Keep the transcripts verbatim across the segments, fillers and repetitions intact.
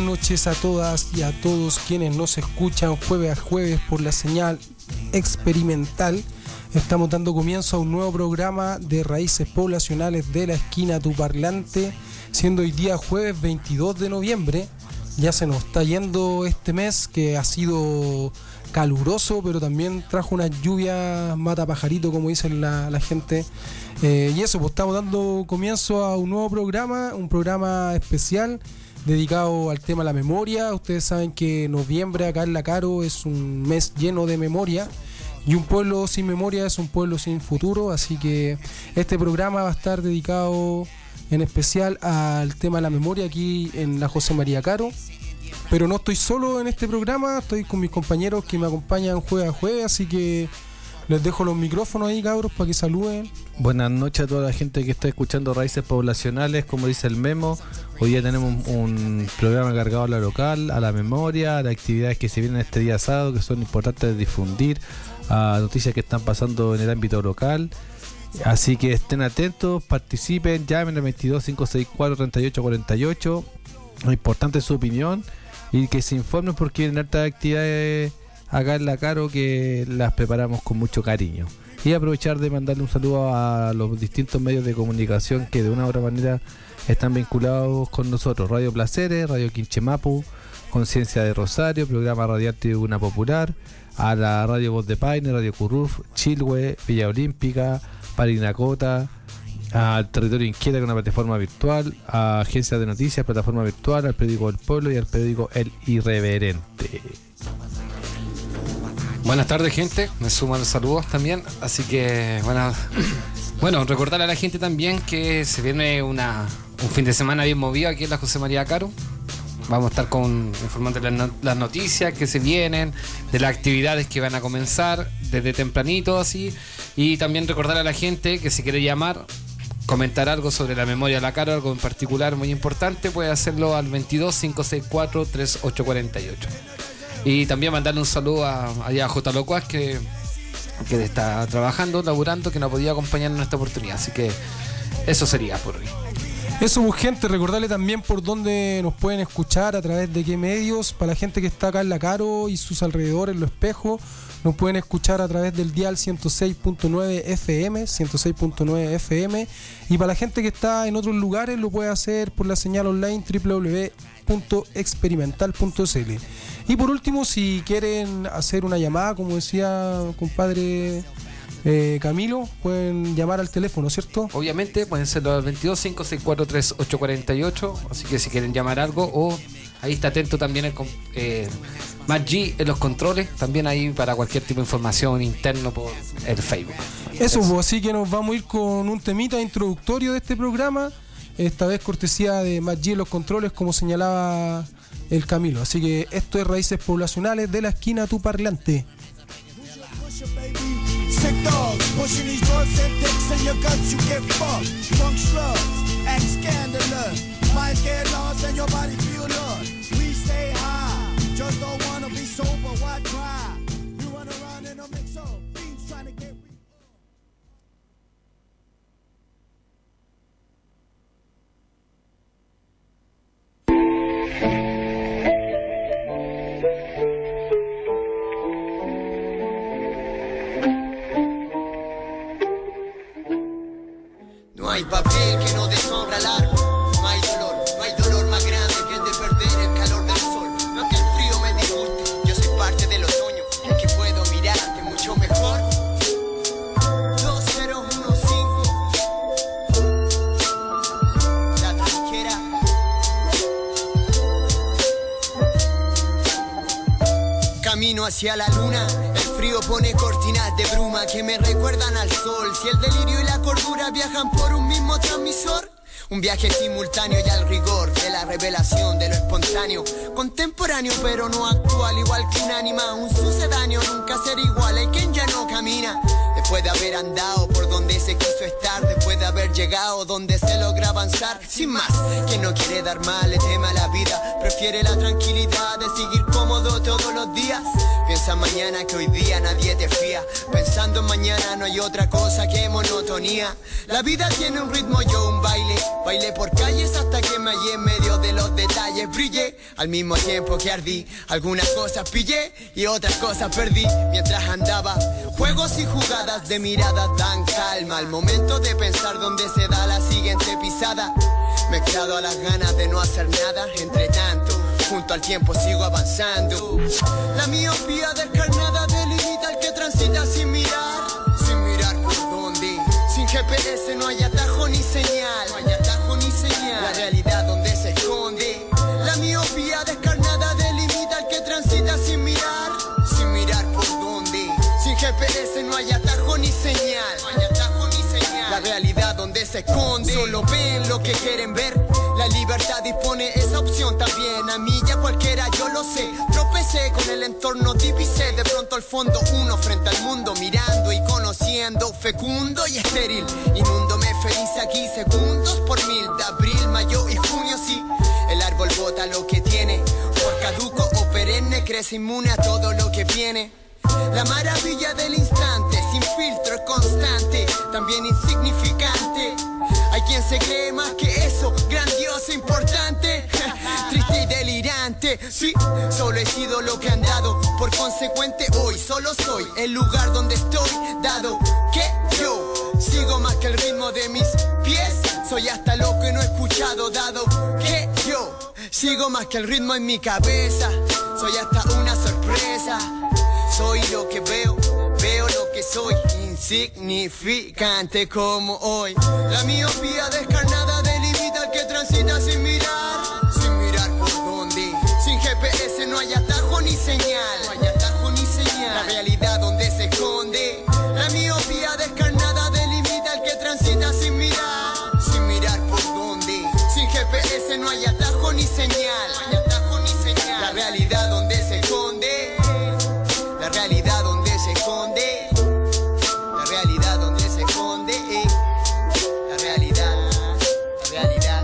noches a todas y a todos quienes nos escuchan jueves a jueves por la señal experimental. Estamos dando comienzo a un nuevo programa de Raíces Poblacionales de la Esquina Tu Parlante, siendo hoy día jueves veintidós de noviembre. Ya se nos está yendo este mes que ha sido caluroso, pero también trajo unas lluvias mata pajarito, como dicen la, la gente. Eh, y eso, pues estamos dando comienzo a un nuevo programa, un programa especial dedicado al tema de la memoria. Ustedes saben que noviembre acá en La Caro es un mes lleno de memoria, y un pueblo sin memoria es un pueblo sin futuro, así que este programa va a estar dedicado en especial al tema de la memoria aquí en la José María Caro. Pero no estoy solo en este programa, estoy con mis compañeros que me acompañan jueves a jueves, así que les dejo los micrófonos ahí, cabros, para que saluden. Buenas noches a toda la gente que está escuchando Raíces Poblacionales, como dice el memo. Hoy ya tenemos un, un programa cargado a la local, a la memoria, a las actividades que se vienen este día sábado, que son importantes de difundir, a noticias que están pasando en el ámbito local. Así que estén atentos, participen, llamen al veintidós, cinco sesenta y cuatro, treinta y ocho cuarenta y ocho. Lo importante es su opinión y que se informen porque vienen hartas actividades acá en La Caro que las preparamos con mucho cariño. Y aprovechar de mandarle un saludo a los distintos medios de comunicación que de una u otra manera están vinculados con nosotros: Radio Placeres, Radio Quinchemapu, Conciencia de Rosario, Programa Radial Tribuna Popular, a la Radio Voz de Paine, Radio Curruf, Chilhue, Villa Olímpica, Parinacota, al Territorio Inquieta, con una plataforma virtual, a Agencia de Noticias, plataforma virtual, al Periódico El Pueblo y al Periódico El Irreverente. Buenas tardes, gente, me suman los saludos también, así que bueno, bueno, recordarle a la gente también que se viene una, un fin de semana bien movido aquí en la José María Caro. Vamos a estar con informando las, no, las noticias que se vienen, de las actividades que van a comenzar desde tempranito, así, y también recordarle a la gente que si quiere llamar, comentar algo sobre la memoria de La Caro, algo en particular muy importante, puede hacerlo al veintidós, cinco sesenta y cuatro, treinta y ocho cuarenta y ocho. Y también mandarle un saludo a, allá a J. Locuaz, que, que está trabajando, laburando, que no podía acompañarnos en esta oportunidad. Así que eso sería por hoy. Eso, pues, gente, recordarle también por dónde nos pueden escuchar, a través de qué medios. Para la gente que está acá en La Caro y sus alrededores, Lo Espejo, nos pueden escuchar a través del dial ciento seis punto nueve F M, ciento seis punto nueve F M. Y para la gente que está en otros lugares, lo puede hacer por la señal online doble u doble u doble u punto experimental punto c l. Y por último, si quieren hacer una llamada, como decía compadre eh, Camilo, pueden llamar al teléfono, ¿cierto? Obviamente, pueden serlo al veintidós, cinco sesenta y cuatro, treinta y ocho cuarenta y ocho. Así que si quieren llamar algo, o ahí está atento también el eh, Matt G en los controles, también ahí para cualquier tipo de información interno por el Facebook. Eso, pues, así que nos vamos a ir con un temita introductorio de este programa, esta vez cortesía de Matt G en los controles, como señalaba el Camilo. Así que esto es Raíces Poblacionales de la Esquina Tu Parlante. Sick dogs, pushing these drugs and dicks in your guts, you get fucked. Drunk slugs, act scandalous. Mind get lost and your body feel lost. We stay high, just don't wanna be sober, why try? You run around in a mix of things trying to get. No hay papel que no deshonra el árbol. No hay dolor, no hay dolor más grande que el de perder el calor del sol. No que el frío me disguste, yo soy parte del otoño, el que puedo mirarte mucho mejor. Dos cero uno cinco, la tranquera. Camino hacia la luna. El frío pone cortinas de bruma que me recuerdan al sol. Si el delirio y la cordura viajan por un mismo transmisor, un viaje simultáneo y al rigor de la revelación de lo espontáneo, contemporáneo pero no actual, igual que un ánima, un sucedáneo, nunca ser igual. Hay quien ya no camina después de haber andado por donde se quiso estar, después de haber llegado donde se logra avanzar. Sin más, quien no quiere dar mal le teme a la vida, prefiere la tranquilidad de seguir cómodo todos los días. Piensa mañana que hoy día nadie te fía. Pensando en mañana no hay otra cosa que monotonía. La vida tiene un ritmo, yo un baile. Bailé por calles hasta que me hallé en medio de los detalles. Brillé al mismo tiempo que ardí. Algunas cosas pillé y otras cosas perdí. Mientras andaba, juegos y jugadas de miradas dan calma. Al momento de pensar dónde se da la siguiente pisada. Mezclado a las ganas de no hacer nada. Entre tanto, junto al tiempo sigo avanzando. La miopía descarnada delimita al que transita sin mirar. Sin mirar por dónde. Sin G P S no hay atajo ni señal. No hay atajo ni señal. La realidad donde se esconde. La miopía descarnada delimita al que transita sin mirar. Sin mirar por dónde. Sin G P S no hay atajo ni señal. No hay atajo ni señal. La realidad donde se esconde. Solo ven lo que quieren ver. La libertad dispone esa opción también. A mí ya cualquiera yo lo sé. Tropecé con el entorno, divisé de pronto al fondo uno frente al mundo, mirando y conociendo, fecundo y estéril. Inúndome feliz aquí, segundos por mil. De abril, mayo y junio sí. El árbol bota lo que tiene. Por caduco o perenne crece inmune a todo lo que viene. La maravilla del instante, sin filtro es constante, también insignificante. Hay quien se cree más que eso, grandioso, importante, triste y delirante. Sí, solo he sido lo que han dado, por consecuente hoy solo soy el lugar donde estoy dado. Que yo sigo más que el ritmo de mis pies, soy hasta lo que no he escuchado dado. Que yo sigo más que el ritmo en mi cabeza, soy hasta una sorpresa. Soy lo que veo, veo lo que soy, insignificante como hoy. La miopía descarnada delimita al que transita sin mirar. Sin mirar por dónde. Sin G P S no hay atajo ni señal. No hay atajo ni señal. La realidad donde se esconde. La miopía descarnada delimita al que transita sin mirar. Sin mirar por dónde. Sin G P S no hay atajo ni señal. No hay atajo ni señal. La realidad donde se esconde. La realidad donde se esconde. La realidad donde se esconde. Eh. La realidad. La realidad.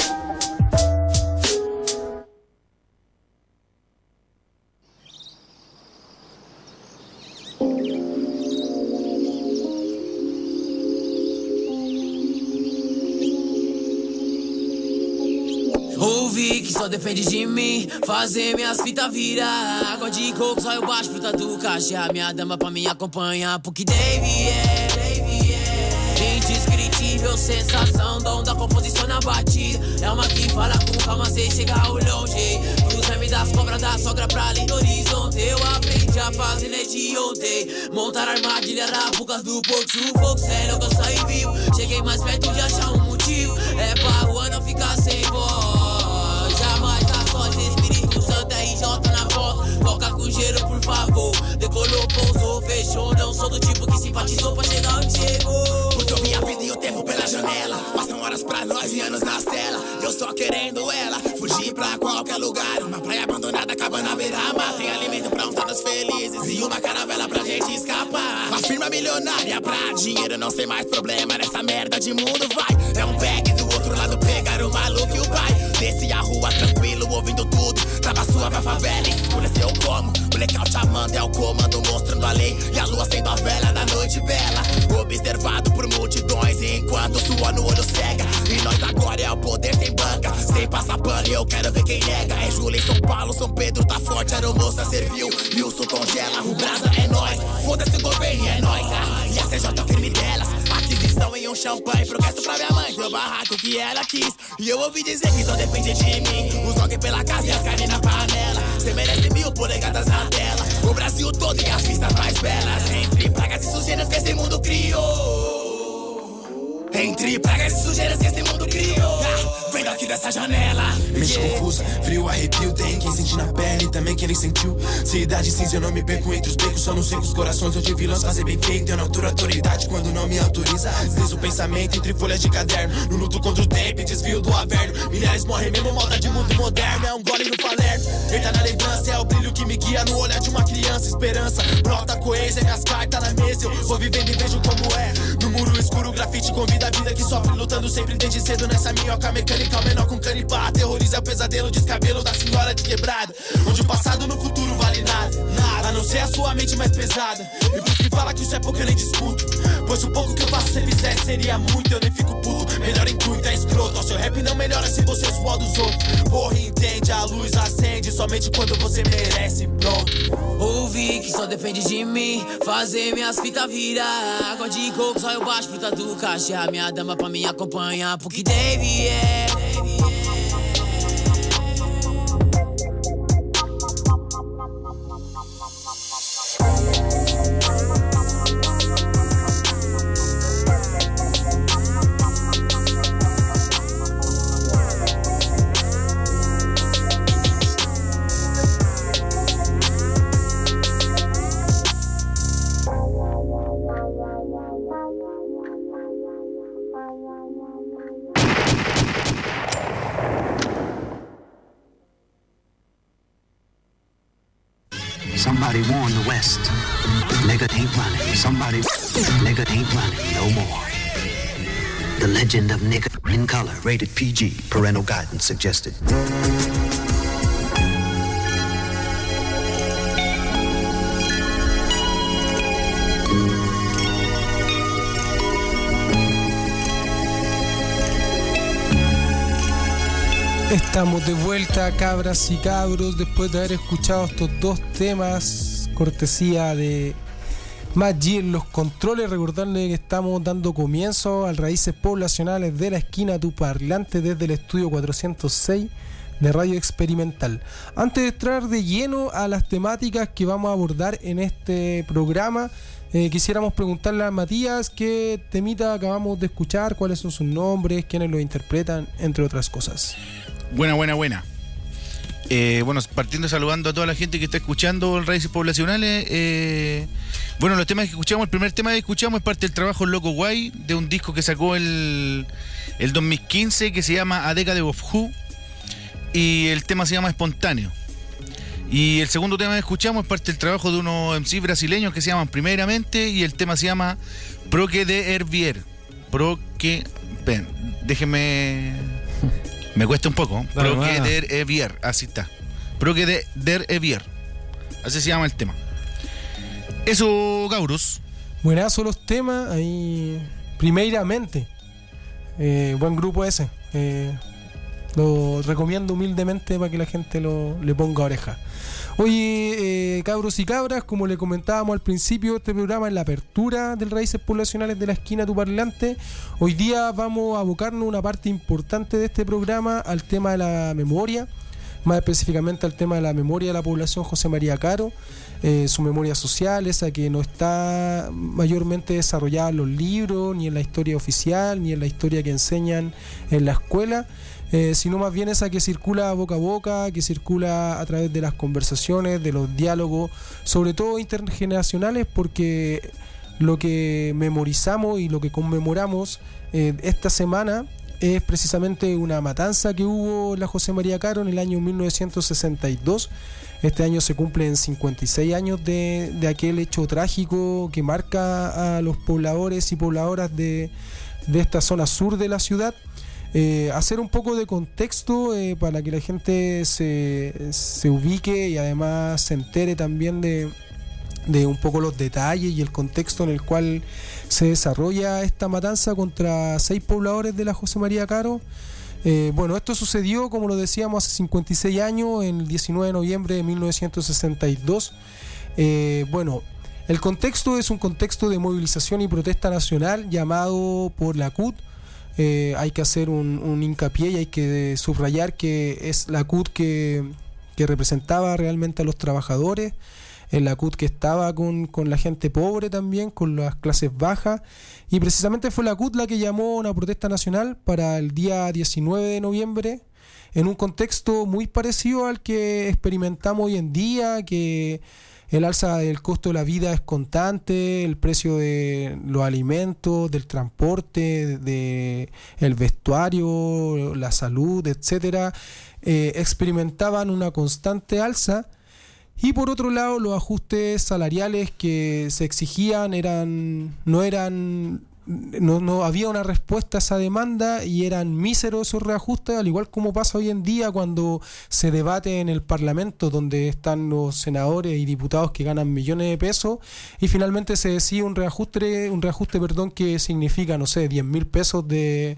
Ouvi que só depende de mim fazer minhas fitas virar. Água de coco, só eu baixo fruta do caixa. Minha dama pra me acompanhar, porque Dave é, Dave é indescritível sensação, dom da composição na batida. É uma que fala com calma sem chegar ao longe. Cruza-me das cobras da sogra pra ali no horizonte. Eu aprendi a fazer desde ontem. Montar armadilha na bocas do porco. Sufoco, sério que eu saí vivo. Cheguei mais perto de achar um motivo. É pra rua não ficar sem voz. Jamais a sós, Espírito Santo, R J na voz. Toca com gelo, por favor. Decolou, pousou, fechou. Não sou do tipo que simpatizou pra chegar onde chegou. Porque eu vi a vida e o tempo pela janela. Passam horas pra nós e anos na cela. Eu só querendo ela, fugir pra qualquer lugar. Uma praia abandonada, acabando na beira-mar. Tem alimento pra uns anos felizes e uma caravela pra gente escapar. Uma firma milionária pra dinheiro não ser mais problema. Nessa merda de mundo vai. É um bag do outro lado, pegar o maluco e o pai. Desce a rua tranquilo, ouvindo tudo. Trava sua pra favela, escolha seu como. Blackout chamando é o comando, mostrando a lei. E a lua sendo a vela da noite bela. Observado por multidões, enquanto sua no olho cega. E nós agora é o poder sem banca. Sem passar pano e eu quero ver quem nega. É Júlia em São Paulo, São Pedro tá forte. Aeromoça serviu, Wilson congela. O brasa é nós, foda-se o governo é nós. Ah, e a C J é o crime delas. Aquisição em um champanhe, progresso pra minha mãe. Meu barraco que ela quis. E eu ouvi dizer que só depende de mim. Os dog pela casa e as carnes na panela. Cê merece mil polegadas na tela. O Brasil todo e as vistas mais belas. Entre pragas e sujeiras que esse mundo criou. Entre pragas e sujeiras que esse mundo criou. Ah, vendo aqui dessa janela. Mente yeah. Confusa, frio, arrepio. Tem quem sente na pele e também quem nem sentiu. Cidade cinza, eu não me perco entre os becos. Só não sei com os corações onde vilões fazer bem feito. Eu não alturo autoridade quando não me autoriza. Deslizo o pensamento entre folhas de caderno. No luto contra o tempo e desvio do averno. Milhares morrem mesmo, malta de mundo moderno. É um gole no falerno. Eita na lembrança, é o brilho que me guia no olhar de uma criança. Esperança, brota coesa, minhas cartas na mesa. Eu vou vivendo e vejo como é. No muro escuro, grafite convida a vida que sofre lutando sempre desde cedo. Nessa minhoca mecânica, o menor com canipá. Aterroriza o pesadelo, descabelo da senhora de quebrada. Onde o passado no futuro vale nada, nada. A não você é a sua mente mais pesada. E pros que fala que isso é pouco eu nem discuto, pois o pouco que eu faço se você fizesse seria muito. Eu nem fico puto, melhor intuito é escroto. O seu rap não melhora se você zoar dos outros. Porra, entende, a luz acende somente quando você merece, pronto. Ouvi que só depende de mim fazer minhas fitas virar. Água de coco, só eu baixo fruta do caixa. Minha dama pra me acompanhar, porque Dave é, Dave é. Somebody warn the West. Nigga ain't running. Somebody, nigga ain't running no more. The Legend of Nigga in Color. Rated P G. Parental guidance suggested. Estamos de vuelta, cabras y cabros, después de haber escuchado estos dos temas, cortesía de Matt G en los controles. Recordarle que estamos dando comienzo al Raíces Poblacionales de la Esquina Tu Parlante desde el estudio cuatrocientos seis de Radio Experimental. Antes de entrar de lleno a las temáticas que vamos a abordar en este programa, eh, quisiéramos preguntarle a Matías qué temita acabamos de escuchar, cuáles son sus nombres, quiénes lo interpretan, entre otras cosas. Buena, buena, buena. Eh, bueno, partiendo saludando a toda la gente que está escuchando Raíces Poblacionales. Eh, bueno, los temas que escuchamos, el primer tema que escuchamos es parte del trabajo Loco Guay, de un disco que sacó el, el dos mil quince que se llama A Decade of Who, y el tema se llama Espontáneo. Y el segundo tema que escuchamos es parte del trabajo de unos M Cs brasileños que se llaman Primeramente, y el tema se llama Proque de Hervier. Proque... Ven, déjenme... Me cuesta un poco. Dale, Proque der Evier, así está. Proque de der Evier. Así se llama el tema. Eso, Gaurus. Buenazo los temas, ahí. Primeramente. Eh, buen grupo ese. Eh, lo recomiendo humildemente para que la gente lo, le ponga oreja. Oye, eh, cabros y cabras, como le comentábamos al principio, este programa es la apertura del Raíces Poblacionales de la Esquina Tu Parlante. Hoy día vamos a abocarnos una parte importante de este programa al tema de la memoria, más específicamente al tema de la memoria de la población José María Caro, eh, su memoria social, esa que no está mayormente desarrollada en los libros, ni en la historia oficial, ni en la historia que enseñan en la escuela. Eh, sino más bien esa que circula boca a boca, que circula a través de las conversaciones, de los diálogos, sobre todo intergeneracionales, porque lo que memorizamos y lo que conmemoramos eh, esta semana es precisamente una matanza que hubo en la José María Caro en el año mil novecientos sesenta y dos. Este año se cumplen cincuenta y seis años de, de aquel hecho trágico que marca a los pobladores y pobladoras de, de esta zona sur de la ciudad. Eh, hacer un poco de contexto eh, para que la gente se, se ubique y además se entere también de, de un poco los detalles y el contexto en el cual se desarrolla esta matanza contra seis pobladores de la José María Caro. Eh, bueno, esto sucedió, como lo decíamos, hace cincuenta y seis años, en el diecinueve de noviembre de mil novecientos sesenta y dos. Eh, bueno, el contexto es un contexto de movilización y protesta nacional llamado por la C U T. Eh, hay que hacer un, un hincapié y hay que subrayar que es la C U T que, que representaba realmente a los trabajadores, eh, la C U T que estaba con, con la gente pobre también, con las clases bajas, y precisamente fue la C U T la que llamó a una protesta nacional para el día diecinueve de noviembre, en un contexto muy parecido al que experimentamos hoy en día, que el alza del costo de la vida es constante, el precio de los alimentos, del transporte, de el vestuario, la salud, etcétera, eh, experimentaban una constante alza. Y por otro lado, los ajustes salariales que se exigían eran no eran no, no había una respuesta a esa demanda y eran míseros esos reajustes, al igual como pasa hoy en día cuando se debate en el Parlamento, donde están los senadores y diputados que ganan millones de pesos y finalmente se decide un reajuste, un reajuste, perdón, que significa, no sé, diez mil pesos de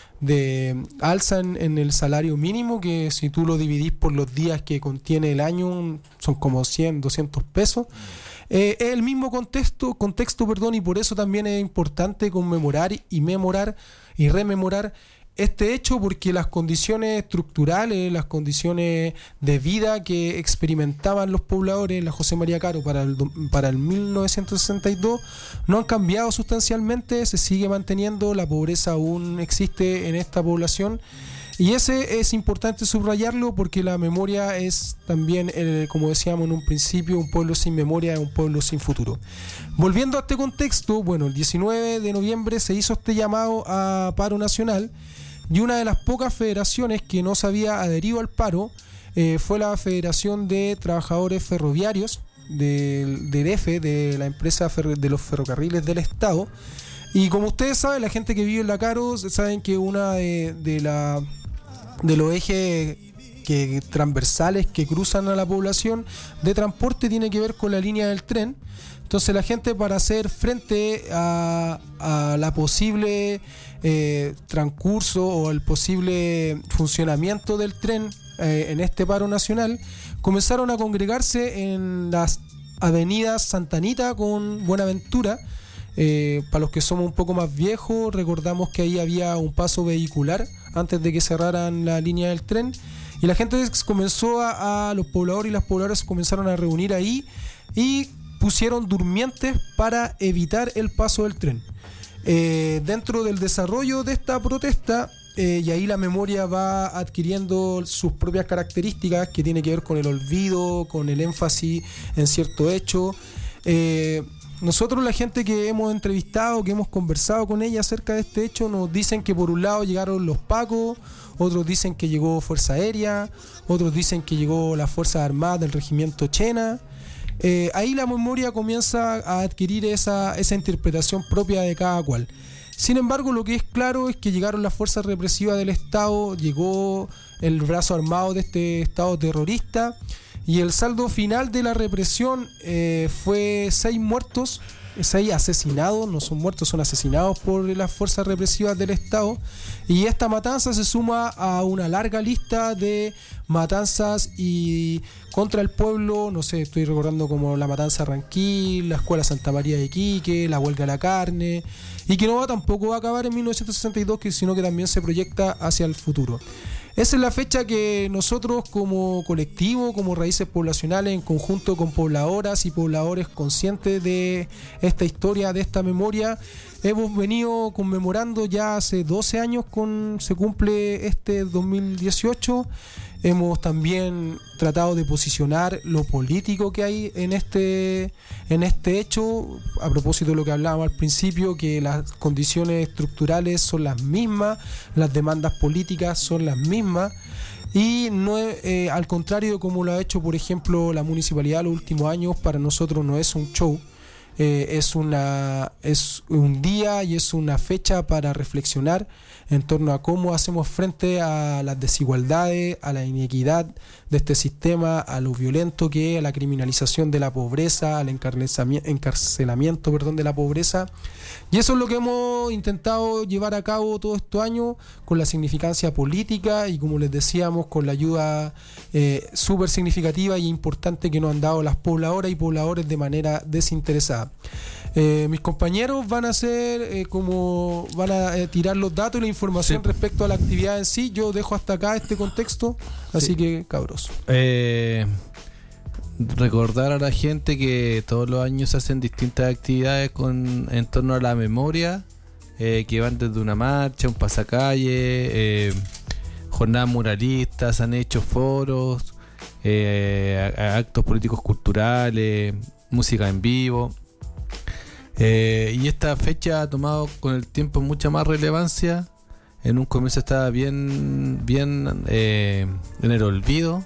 de alza en, en el salario mínimo, que si tú lo dividís por los días que contiene el año son como cien, doscientos pesos. Eh, es el mismo contexto, contexto, perdón, y por eso también es importante conmemorar y memorar y rememorar este hecho, porque las condiciones estructurales, las condiciones de vida que experimentaban los pobladores en la José María Caro para el, para el mil novecientos sesenta y dos no han cambiado sustancialmente, se sigue manteniendo, la pobreza aún existe en esta población. Y ese es importante subrayarlo porque la memoria es también, el, como decíamos en un principio, un pueblo sin memoria es un pueblo sin futuro. Volviendo a este contexto, bueno, el diecinueve de noviembre se hizo este llamado a paro nacional y una de las pocas federaciones que no se había adherido al paro eh, fue la Federación de Trabajadores Ferroviarios del, del F, de la empresa de los ferrocarriles del Estado. Y como ustedes saben, la gente que vive en la Caro, saben que una de, de la... de los ejes que, transversales que cruzan a la población de transporte tiene que ver con la línea del tren. Entonces la gente, para hacer frente a, a la posible eh, transcurso o el posible funcionamiento del tren eh, en este paro nacional, comenzaron a congregarse en las avenidas Santa Anita con Buenaventura. Eh, para los que somos un poco más viejos, recordamos que ahí había un paso vehicular antes de que cerraran la línea del tren, y la gente comenzó a, a los pobladores y las pobladoras se comenzaron a reunir ahí y pusieron durmientes para evitar el paso del tren. Eh, dentro del desarrollo de esta protesta, eh, y ahí la memoria va adquiriendo sus propias características, que tiene que ver con el olvido, con el énfasis en cierto hecho. Eh, Nosotros, la gente que hemos entrevistado, que hemos conversado con ella acerca de este hecho, nos dicen que por un lado llegaron los pacos, otros dicen que llegó Fuerza Aérea, otros dicen que llegó la Fuerza Armada del Regimiento Chena. Eh, ahí la memoria comienza a adquirir esa, esa interpretación propia de cada cual. Sin embargo, lo que es claro es que llegaron las fuerzas represivas del Estado, llegó el brazo armado de este Estado terrorista, y el saldo final de la represión eh, fue seis muertos, seis asesinados, no son muertos, son asesinados por las fuerzas represivas del Estado. Y esta matanza se suma a una larga lista de matanzas y contra el pueblo, no sé, estoy recordando como la matanza Ranquil, la Escuela Santa María de Iquique, la huelga de la carne, y que no va tampoco va a acabar en mil novecientos sesenta y dos, sino que también se proyecta hacia el futuro. Esa es la fecha que nosotros como colectivo, como Raíces Poblacionales, en conjunto con pobladoras y pobladores conscientes de esta historia, de esta memoria, hemos venido conmemorando ya hace doce años, con, se cumple este dos mil dieciocho. Hemos también tratado de posicionar lo político que hay en este, en este hecho, a propósito de lo que hablábamos al principio, que las condiciones estructurales son las mismas, las demandas políticas son las mismas, y no eh, al contrario de como lo ha hecho, por ejemplo, la municipalidad los últimos años, para nosotros no es un show. Eh, es una es un día y es una fecha para reflexionar en torno a cómo hacemos frente a las desigualdades, a la inequidad de este sistema, a lo violento que es, a la criminalización de la pobreza, al encarcelamiento, perdón, de la pobreza. Y eso es lo que hemos intentado llevar a cabo todos estos años, con la significancia política y, como les decíamos, con la ayuda eh, súper significativa e importante que nos han dado las pobladoras y pobladores de manera desinteresada. Eh, mis compañeros van a hacer eh, como van a eh, tirar los datos y la información sí. respecto a la actividad en sí. Yo dejo hasta acá este contexto, así sí. que cabros. Eh, recordar a la gente que todos los años se hacen distintas actividades con, en torno a la memoria, eh, que van desde una marcha, un pasacalle, eh, jornadas muralistas, han hecho foros, eh, actos políticos culturales, música en vivo. Eh, y esta fecha ha tomado con el tiempo mucha más relevancia. En un comienzo estaba bien, bien eh, en el olvido.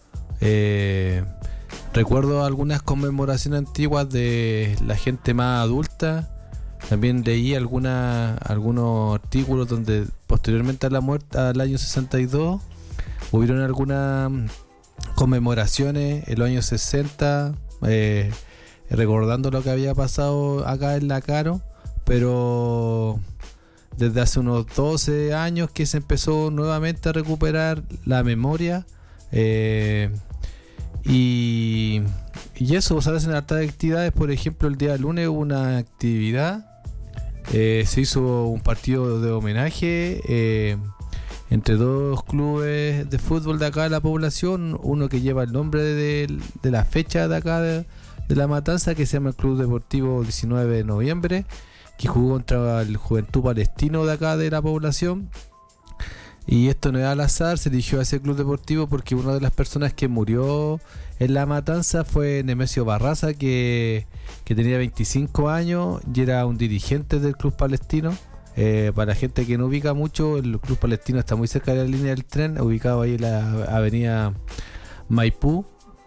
Eh, recuerdo algunas conmemoraciones antiguas de la gente más adulta, También leí alguna, algunos artículos donde posteriormente a la muerte, al año sesenta y dos, hubieron algunas conmemoraciones en los años sesenta, eh, recordando lo que había pasado acá en La Caro, pero desde hace unos doce años que se empezó nuevamente a recuperar la memoria, eh, y, y eso, o sea, hacen hartas actividades. Por ejemplo, el día lunes hubo una actividad, eh, se hizo un partido de homenaje eh, entre dos clubes de fútbol de acá de la población, uno que lleva el nombre de, de la fecha de acá de, de La Matanza, que se llama el Club Deportivo diecinueve de noviembre, que jugó contra el Juventud Palestino de acá de la población. Y esto no es al azar, se eligió a ese club deportivo porque una de las personas que murió en La Matanza fue Nemesio Barraza, que, que tenía veinticinco años y era un dirigente del Club Palestino. Eh, para la gente que no ubica mucho, el Club Palestino está muy cerca de la línea del tren, ubicado ahí en la avenida Maipú.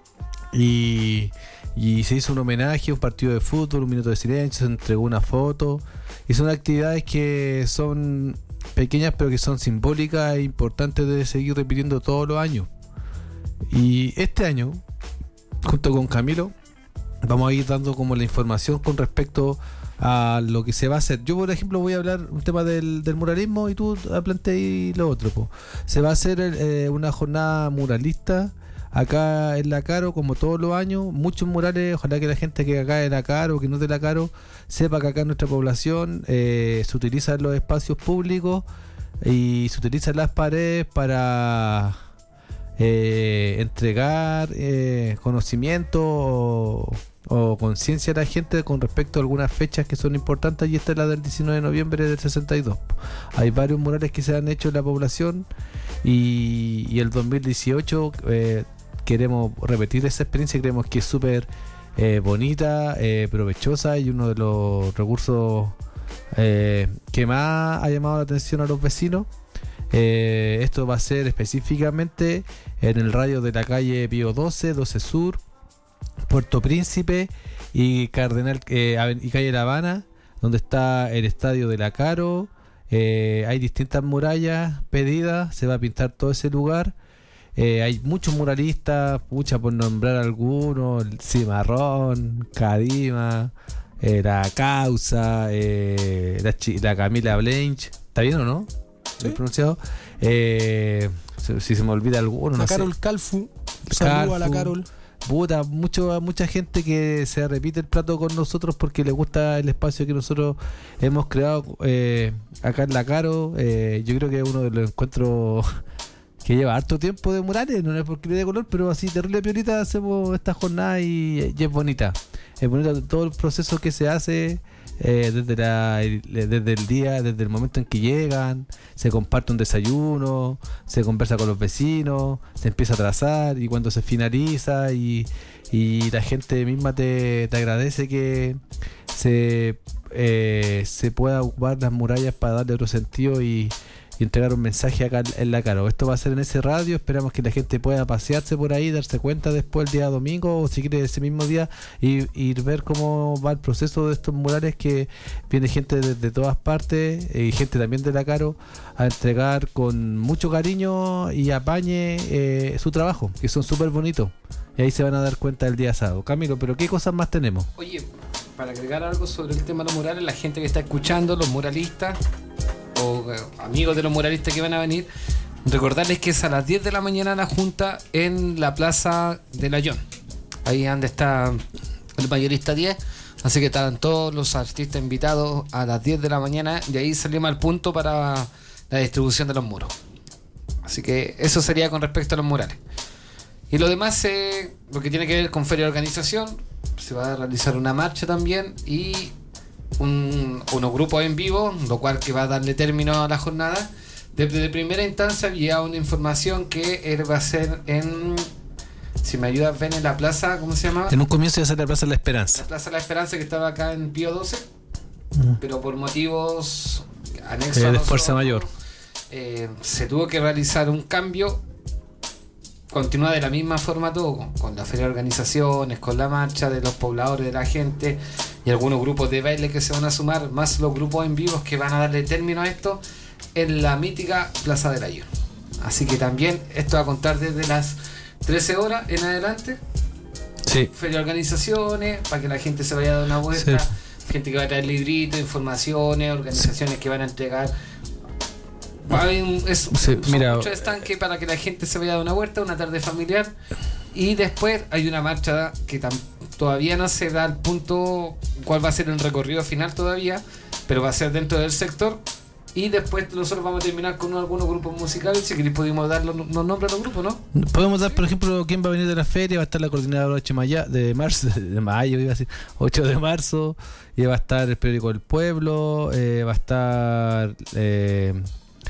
Y, y se hizo un homenaje, un partido de fútbol, un minuto de silencio, se entregó una foto. Y son actividades que son pequeñas pero que son simbólicas e importantes de seguir repitiendo todos los años. Y este año, junto con Camilo, vamos a ir dando como la información con respecto a lo que se va a hacer. Yo, por ejemplo, voy a hablar un tema del, del muralismo y tú planteas lo otro, po. Se va a hacer eh, una jornada muralista acá en La Caro, como todos los años, muchos murales. Ojalá que la gente que acá en La Caro, que no es de La Caro, sepa que acá en nuestra población eh, se utilizan los espacios públicos y se utilizan las paredes para eh, entregar eh, conocimiento o, o conciencia a la gente con respecto a algunas fechas que son importantes, y esta es la del diecinueve de noviembre del sesenta y dos. Hay varios murales que se han hecho en la población y, y el dos mil dieciocho eh, queremos repetir esa experiencia. Creemos que es súper eh, bonita, eh, provechosa y uno de los recursos eh, que más ha llamado la atención a los vecinos. Eh, esto va a ser específicamente en el radio de la calle Pío doce, doce Sur, Puerto Príncipe y Cardenal eh, y calle La Habana, donde está el estadio de La Caro. Eh, hay distintas murallas pedidas, se va a pintar todo ese lugar. Eh, hay muchos muralistas, muchas por nombrar algunos: el Cimarrón, Cadima, eh, La Causa, eh, la, Chi- la Camila Blanch. ¿Está bien o no? ¿Sí? ¿Lo he pronunciado? Eh, si, si se me olvida alguno, la no Carol sé. Calfu, saludo a la Carol. Puta, mucho, mucha gente que se repite el plato con nosotros porque le gusta el espacio que nosotros hemos creado eh, acá en La Caro. Eh, yo creo que es uno de los encuentros que lleva harto tiempo de murales, no es porque le dé color, pero así terrible piorita hacemos esta jornada y, y es bonita. Es bonita todo el proceso que se hace eh, desde, la, desde el día, desde el momento en que llegan, se comparte un desayuno, se conversa con los vecinos, se empieza a trazar y cuando se finaliza y, y la gente misma te, te agradece que se, eh, se pueda ocupar las murallas para darle otro sentido y y entregar un mensaje acá en La Caro. Esto va a ser en ese radio, esperamos que la gente pueda pasearse por ahí, darse cuenta después el día domingo o si quiere ese mismo día y, y ver cómo va el proceso de estos murales, que viene gente de, de todas partes y gente también de La Caro a entregar con mucho cariño y apañe eh, su trabajo, que son súper bonitos, y ahí se van a dar cuenta el día sábado. Camilo, pero ¿qué cosas más tenemos? Oye, para agregar algo sobre el tema de los murales, la gente que está escuchando, los muralistas o eh, amigos de los muralistas que van a venir, recordarles que es a las diez de la mañana la junta en la plaza de Layón, ahí donde está el mayorista diez, así que están todos los artistas invitados a las diez de la mañana y ahí salimos al punto para la distribución de los muros. Así que eso sería con respecto a los murales. Y lo demás, eh, lo que tiene que ver con feria de organización, se va a realizar una marcha también y un, unos grupos en vivo, lo cual que va a darle término a la jornada. Desde primera instancia había una información que él va a ser en, si me ayudas, ven en la plaza, ¿cómo se llama? En un comienzo iba a ser la Plaza de la Esperanza. La Plaza de la Esperanza, que estaba acá en Pío doce, Mm. pero por motivos anexos Eh, a de nosotros, fuerza mayor. eh, se tuvo que realizar un cambio continúa de la misma forma todo, con, con la feria de organizaciones, con la marcha de los pobladores, de la gente y algunos grupos de baile que se van a sumar, más los grupos en vivos que van a darle término a esto en la mítica Plaza del Ayuno. Así que también esto va a contar desde las trece horas en adelante. Sí. Feria de organizaciones, para que la gente se vaya a dar una vuelta, sí. Gente que va a traer libritos, informaciones, organizaciones sí. que van a entregar. Hay un, es, sí, son mira, muchos estanques para que la gente se vaya a dar una vuelta, una tarde familiar. Y después hay una marcha que tam, todavía no se da el punto cuál va a ser el recorrido final todavía, pero va a ser dentro del sector. Y después nosotros vamos a terminar con algunos grupos musicales. Si queréis podemos dar los, los nombres de los grupos, ¿no? Podemos dar, por ejemplo, quién va a venir de la feria. Va a estar la coordinadora ocho de marzo, de mayo, iba a decir, ocho de marzo. Y va a estar el periódico del pueblo. Eh, va a estar eh,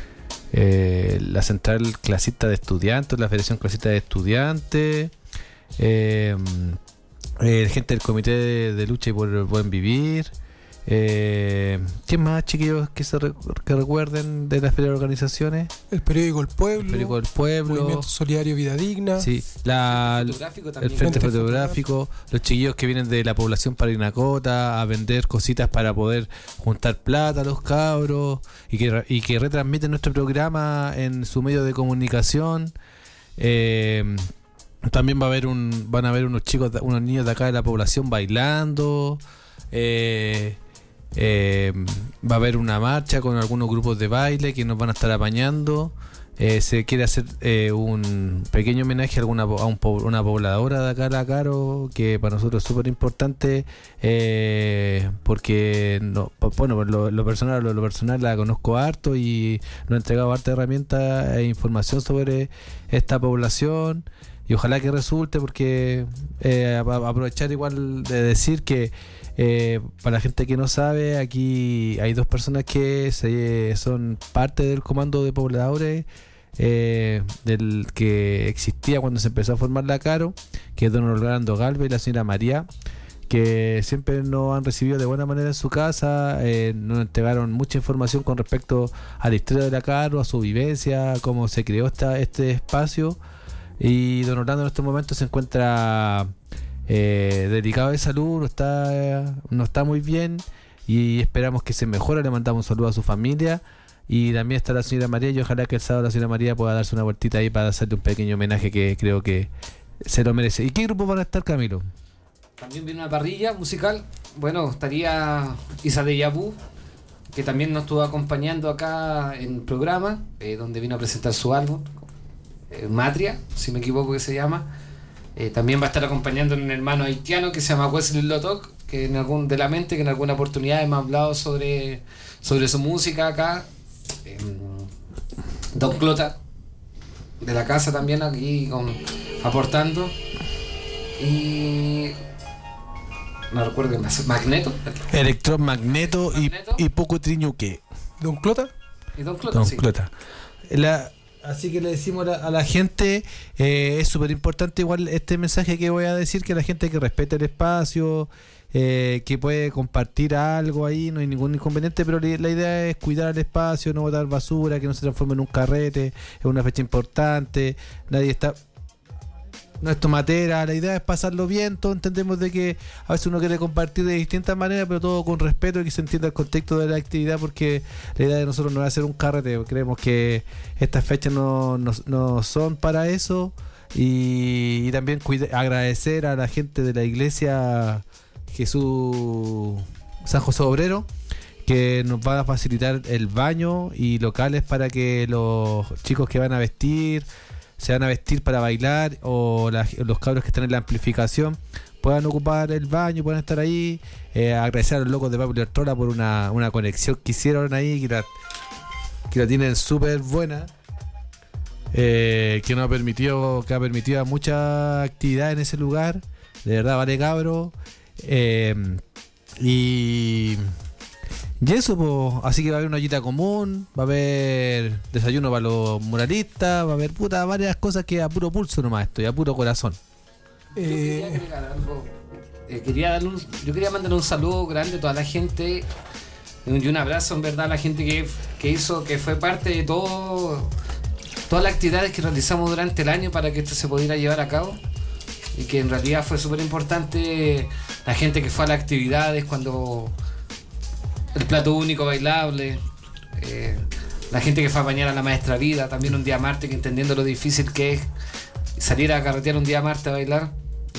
eh, la central clasista de estudiantes, la Federación Clasista de Estudiantes. Eh, eh, gente del Comité de, de Lucha y por el Buen Vivir. Eh, ¿Qué más, chiquillos, que se re- que recuerden de las ferias de organizaciones? El periódico El Pueblo, el periódico del Pueblo, Movimiento Solidario Vida Digna, sí, la, el Frente Fotográfico, el Frente Fotográfico, los chiquillos que vienen de la población parinacota a vender cositas para poder juntar plata a los cabros y que, y que retransmiten nuestro programa en su medio de comunicación. Eh, también va a haber un, van a haber unos chicos, unos niños de acá de la población bailando. Eh, Eh, va a haber una marcha con algunos grupos de baile que nos van a estar apañando. Eh, se quiere hacer eh, un pequeño homenaje a, alguna, a un, una pobladora de acá, la Caro, que para nosotros es súper importante, eh, porque no, bueno, lo, lo personal lo, lo personal la conozco harto y nos ha entregado harta herramientas e información sobre esta población. Y ojalá que resulte, porque eh, aprovechar igual de decir que Eh, para la gente que no sabe, aquí hay dos personas que se, son parte del comando de pobladores eh, del que existía cuando se empezó a formar la Caro, que es don Orlando Galvez y la señora María, que siempre nos han recibido de buena manera en su casa. Eh, nos entregaron mucha información con respecto a la historia de la Caro, a su vivencia, cómo se creó esta, este espacio. Y don Orlando en estos momentos se encuentra Eh, delicado de salud, no está, no está muy bien y esperamos que se mejore. Le mandamos un saludo a su familia y también está la señora María y ojalá que el sábado la señora María pueda darse una vueltita ahí para hacerle un pequeño homenaje que creo que se lo merece. ¿Y qué grupo van a estar, Camilo? También viene una parrilla musical. Bueno, estaría Isa de Yabú, que también nos estuvo acompañando acá en el programa, eh, donde vino a presentar su álbum, eh, Matria, si me equivoco que se llama. Eh, también va a estar acompañando un hermano haitiano que se llama Wesley Lotok, que en algún de la mente, que en alguna oportunidad hemos hablado sobre, sobre su música acá. Eh, Don Clota, de la casa también aquí con, aportando. Y no recuerdo más. Magneto. Electromagneto y, y Poco Triñuque. Don Clota. Y Don Clota, Don sí. Clota. La Así que le decimos a la, a la gente, eh, es súper importante igual este mensaje que voy a decir, que la gente que respete el espacio, eh, que puede compartir algo ahí, no hay ningún inconveniente, pero la idea es cuidar el espacio, no botar basura, que no se transforme en un carrete, es una fecha importante, nadie está... No es tomatera, la idea es pasarlo bien, todos entendemos de que a veces uno quiere compartir de distintas maneras, pero todo con respeto y que se entienda el contexto de la actividad, porque la idea de nosotros no es hacer un carrete, creemos que estas fechas no, no, no son para eso, y, y también cuida, agradecer a la gente de la iglesia Jesús San José Obrero, que nos va a facilitar el baño y locales para que los chicos que van a vestir se van a vestir para bailar, o la, los cabros que están en la amplificación puedan ocupar el baño, puedan estar ahí. Eh, agradecer a los locos de Pablo y Artola por una, una conexión que hicieron ahí, que la, que la tienen súper buena, eh, que nos ha permitido, que ha permitido mucha actividad en ese lugar. De verdad, vale, cabro. Eh, y... Y eso, pues, así que va a haber una ollita común, va a haber desayuno para los muralistas, va a haber puta varias cosas que a puro pulso nomás estoy, a puro corazón. Yo quería agregar algo. Eh, quería darle un, yo quería mandarle un saludo grande a toda la gente y un abrazo en verdad a la gente que, que hizo, que fue parte de todo todas las actividades que realizamos durante el año para que esto se pudiera llevar a cabo, y que en realidad fue súper importante la gente que fue a las actividades, cuando el plato único bailable, eh, la gente que fue a bañar a la maestra Vida, también un día martes, que entendiendo lo difícil que es salir a carretear un día martes a bailar.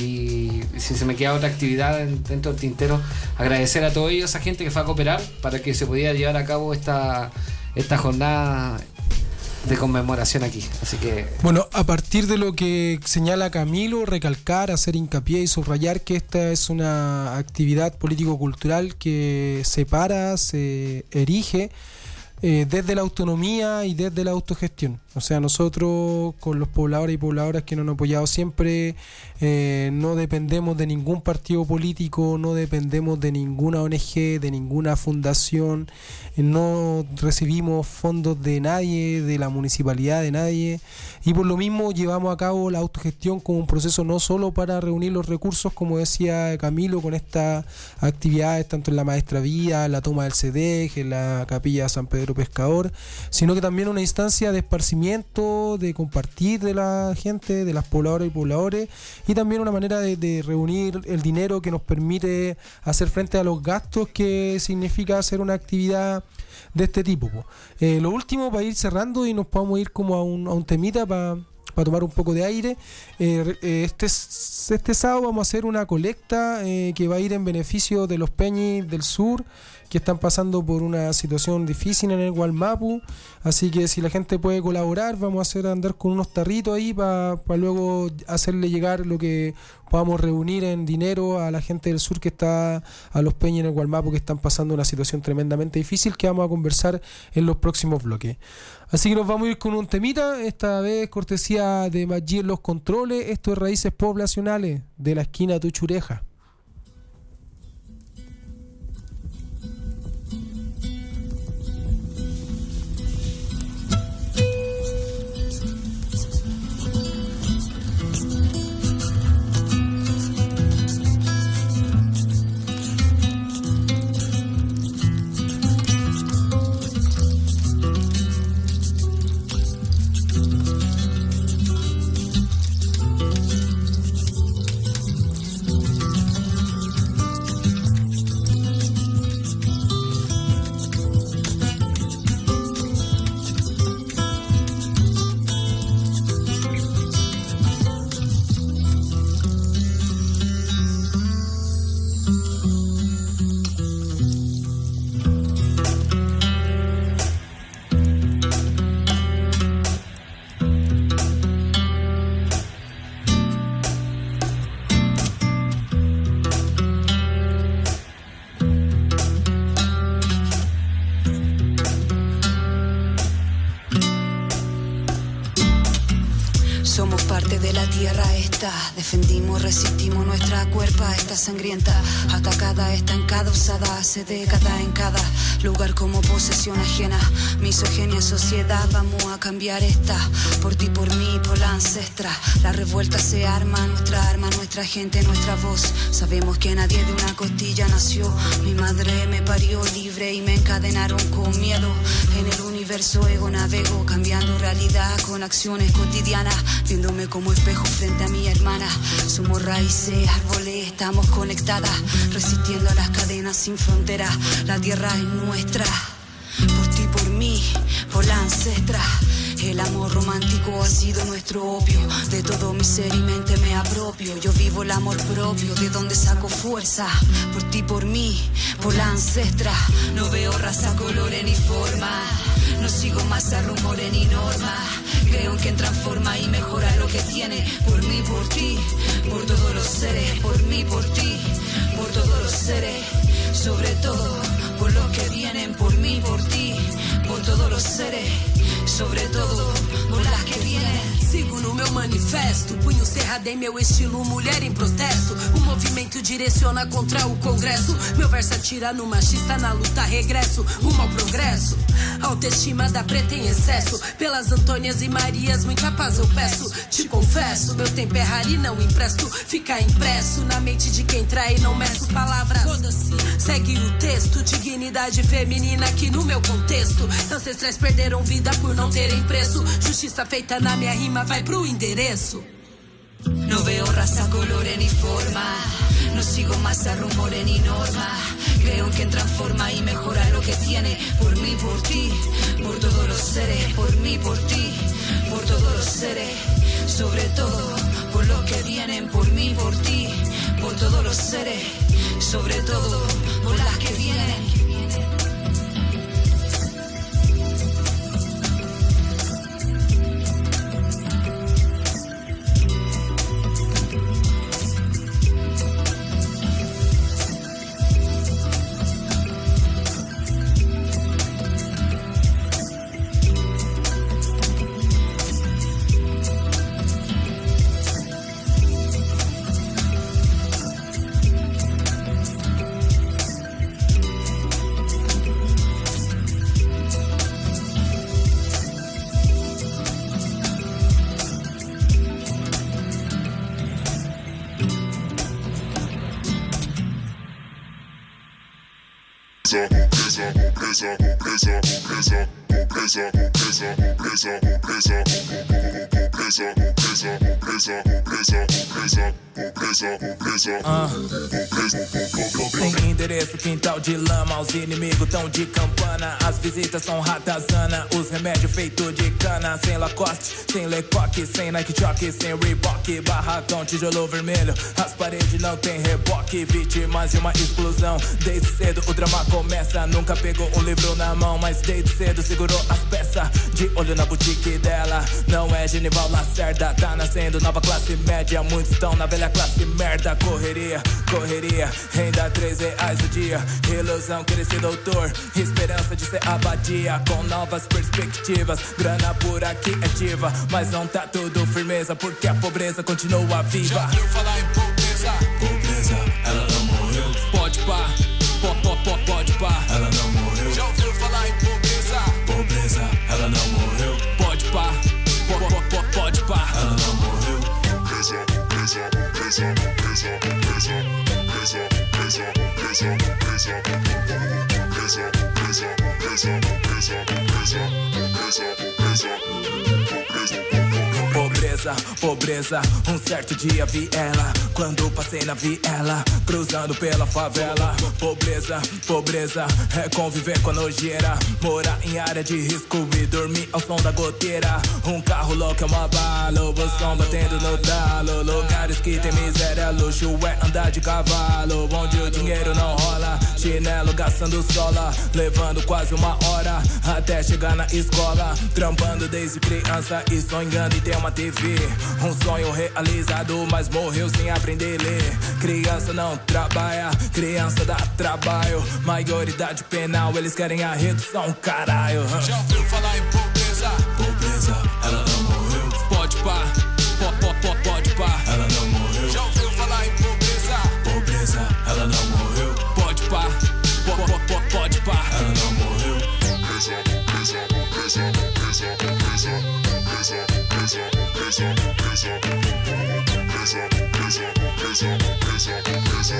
Y si se me queda otra actividad dentro del tintero, agradecer a todos ellos, a esa gente que fue a cooperar para que se pudiera llevar a cabo esta, esta jornada de conmemoración aquí. Así que bueno, a partir de lo que señala Camilo, recalcar, hacer hincapié y subrayar que esta es una actividad político-cultural que se para, se erige eh, desde la autonomía y desde la autogestión. O sea, nosotros con los pobladores y pobladoras que nos han apoyado siempre, eh, no dependemos de ningún partido político, no dependemos de ninguna O N G, de ninguna fundación, eh, no recibimos fondos de nadie, de la municipalidad, de nadie, y por lo mismo llevamos a cabo la autogestión como un proceso no solo para reunir los recursos, como decía Camilo, con estas actividades tanto en la Maestra Vida, en la toma del C D E G, en la Capilla San Pedro Pescador, sino que también una instancia de esparcimiento, de compartir de la gente, de las pobladoras y pobladores, y también una manera de, de reunir el dinero que nos permite hacer frente a los gastos que significa hacer una actividad de este tipo. Eh, lo último, para ir cerrando y nos podamos ir como a un, a un temita para para tomar un poco de aire, eh, este, este sábado vamos a hacer una colecta eh, que va a ir en beneficio de los peñis del sur que están pasando por una situación difícil en el Gualmapu, así que si la gente puede colaborar, vamos a hacer andar con unos tarritos ahí para pa luego hacerle llegar lo que podamos reunir en dinero a la gente del sur que está, a los peñis en el Gualmapu que están pasando una situación tremendamente difícil, que vamos a conversar en los próximos bloques. Así que nos vamos a ir con un temita, esta vez cortesía de Maggi en los controles. Esto es Raíces Poblacionales de la esquina Tuchureja. Somos parte de la tierra esta, defendimos, resistimos nuestra cuerpa, esta sangrienta, atacada, estancada, usada hace décadas en cada lugar como posesión ajena. Misoginia, sociedad, vamos a cambiar esta, por ti, por mí, por la ancestra. La revuelta se arma, nuestra arma, nuestra gente, nuestra voz. Sabemos que nadie de una costilla nació, mi madre me parió libre y me encadenaron con miedo. En el universo ego navego, cambiando realidad con acciones cotidianas, viéndome como espejo frente a mi hermana. Somos raíces, árboles, estamos conectadas, resistiendo a las cadenas sin frontera. La tierra es nuestra, por ti, por mí, por la ancestra. El amor romántico ha sido nuestro opio, de todo mi ser y mente me apropio. Yo vivo el amor propio, de donde saco fuerza, por ti, por mí, por la ancestra. No veo raza, colores ni forma, no sigo masa, rumores ni norma. Creo en quien transforma y mejora lo que tiene, por mí, por ti, por todos los seres, por mí, por ti, por todos los seres, sobre todo por los que vienen, por mí, por ti, por todos los seres, sobre todo por las que vienen. Sigo no meu manifesto, punho cerrado em meu estilo, mulher em protesto. O movimento direciona contra o congresso. Meu verso atira no machista, na luta regresso, rumo ao progresso. A autoestima da preta em excesso, pelas Antônias e Marias, muita paz eu peço. Te confesso, meu tempo é raro e não empresto. Fica impresso na mente de quem trai, não meço palavras. Foda-se, Segue o texto, dignidade feminina aqui no meu contexto. Ancestrais perderam vida por não terem preço. Justiça feita na minha rima vai pro endereço. No veo raza, colores ni forma. No sigo masa, rumores ni norma. Creo en quien transforma y mejora lo que tiene. Por mí, por ti, por todos los seres. Por mí, por ti, por todos los seres. Sobre todo por los que vienen. Por mí, por ti, por todos los seres. Sobre todo por las que vienen. Pobreza, pobreza, pobreza, pobreza, pobreza, pobreza, pobreza, pobreza, pobreza, pobreza, pobreza, pobreza, pobreza, pobreza, pobreza. Sem endereço, quintal de lama, os inimigos tão de campana. As visitas são ratazana, os remédios feitos de cana. Sem Lacoste, sem Lecoque, sem Nike Jockey, sem Reebok, barracão, tijolo vermelho. As paredes não tem reboque, vítimas de uma explosão. Desde cedo o drama começa, nunca pegou um livro na mão, mas desde cedo segurou as peças. De olho na boutique dela, não é Genival Lacerda. Tá nascendo nova classe média, muitos estão na velha classe merda. Correria, correria, renda três reais o dia. Ilusão, querer ser doutor, esperança de ser abadia. Com novas perspectivas, grana por aqui é diva. Mas não tá tudo firmeza, porque a pobreza continua viva. Já ouviu falar em pobreza? Pobreza, ela não morreu. Pode pá, po, po, po, pode pá. Ela não morreu. Já ouviu falar em pobreza? Pobreza, ela não morreu. Pode pá, po, po, po, pode pá. Ela não morreu. Pobreza, pobreza, pobreza, pobreza, pobreza, pobreza, pobreza, pobreza, pobreza, pobreza, pobreza, pobreza, pobreza, pobreza, pobreza, pobreza. Pobreza, pobreza, um certo dia vi ela. Quando passei na viela, cruzando pela favela. Pobreza, pobreza, é conviver com a nojeira. Morar em área de risco e dormir ao som da goteira. Um carro louco é uma bala, o som batendo no talo. Lugares que tem miséria, luxo é andar de cavalo. Onde o dinheiro não rola, chinelo gastando sola. Levando quase uma hora até chegar na escola. Trampando desde criança e sonhando em ter uma T V. Um sonho realizado, mas morreu sem aprender a ler. Criança não trabalha, criança dá trabalho. Maioridade penal, eles querem a redução, caralho. Já ouviu falar em pobreza? Pobreza, ela não morreu. Pode pá, po, po, po, pode pá. Ela não morreu. Já ouviu falar em pobreza? Pobreza, ela não morreu. Pode pá, po, po, po, pode pá. Ela não morreu. Pobreza, pobreza, pobreza, pobreza, pobreza, pobreza, pobreza, pobreza, pobreza, pobreza, pobreza, pobreza, pobreza,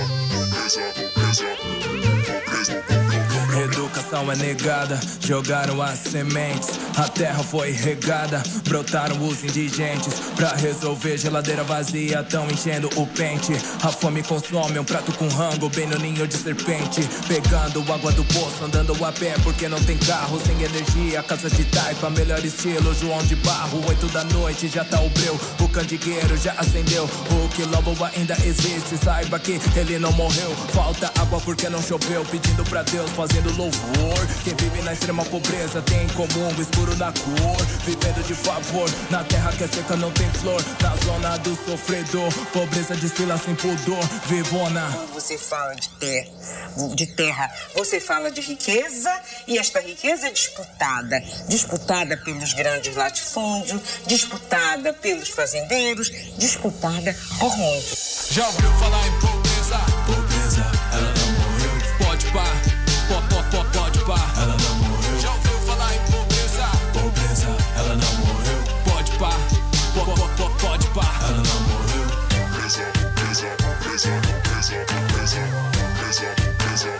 pobreza, pobreza, pobreza. Educação é negada, jogaram as sementes. A terra foi regada, brotaram os indigentes. Pra resolver geladeira vazia, tão enchendo o pente. A fome consome um prato com rango, bem no ninho de serpente. Pegando água do poço, andando a pé porque não tem carro. Sem energia, casa de taipa, melhor estilo. João de Barro, oito da noite, já tá o breu. O candigueiro já acendeu, o quilombo ainda existe. Saiba que ele não morreu, falta água porque não choveu. Pedindo pra Deus, fazendo louvor. Quem vive na extrema pobreza tem em comum o escuro na cor. Vivendo de favor, na terra que é seca não tem flor. Na zona do sofredor, pobreza destila sem pudor. Vivona. Quando você fala de terra, de terra, você fala de riqueza. E esta riqueza é disputada. Disputada pelos grandes latifúndios, disputada pelos fazendeiros, disputada por muitos. Já ouviu falar em pobreza? Pobreza, ela não morreu. Pode pá, po, po, po, pode pá. Ela não morreu. Já ouviu falar em pobreza? Pobreza, ela não morreu. Pode pá, po, po, po, pode pá. Ela não morreu. Pobreza, pobreza, pobreza, pobreza, pobreza, pobreza, pobreza,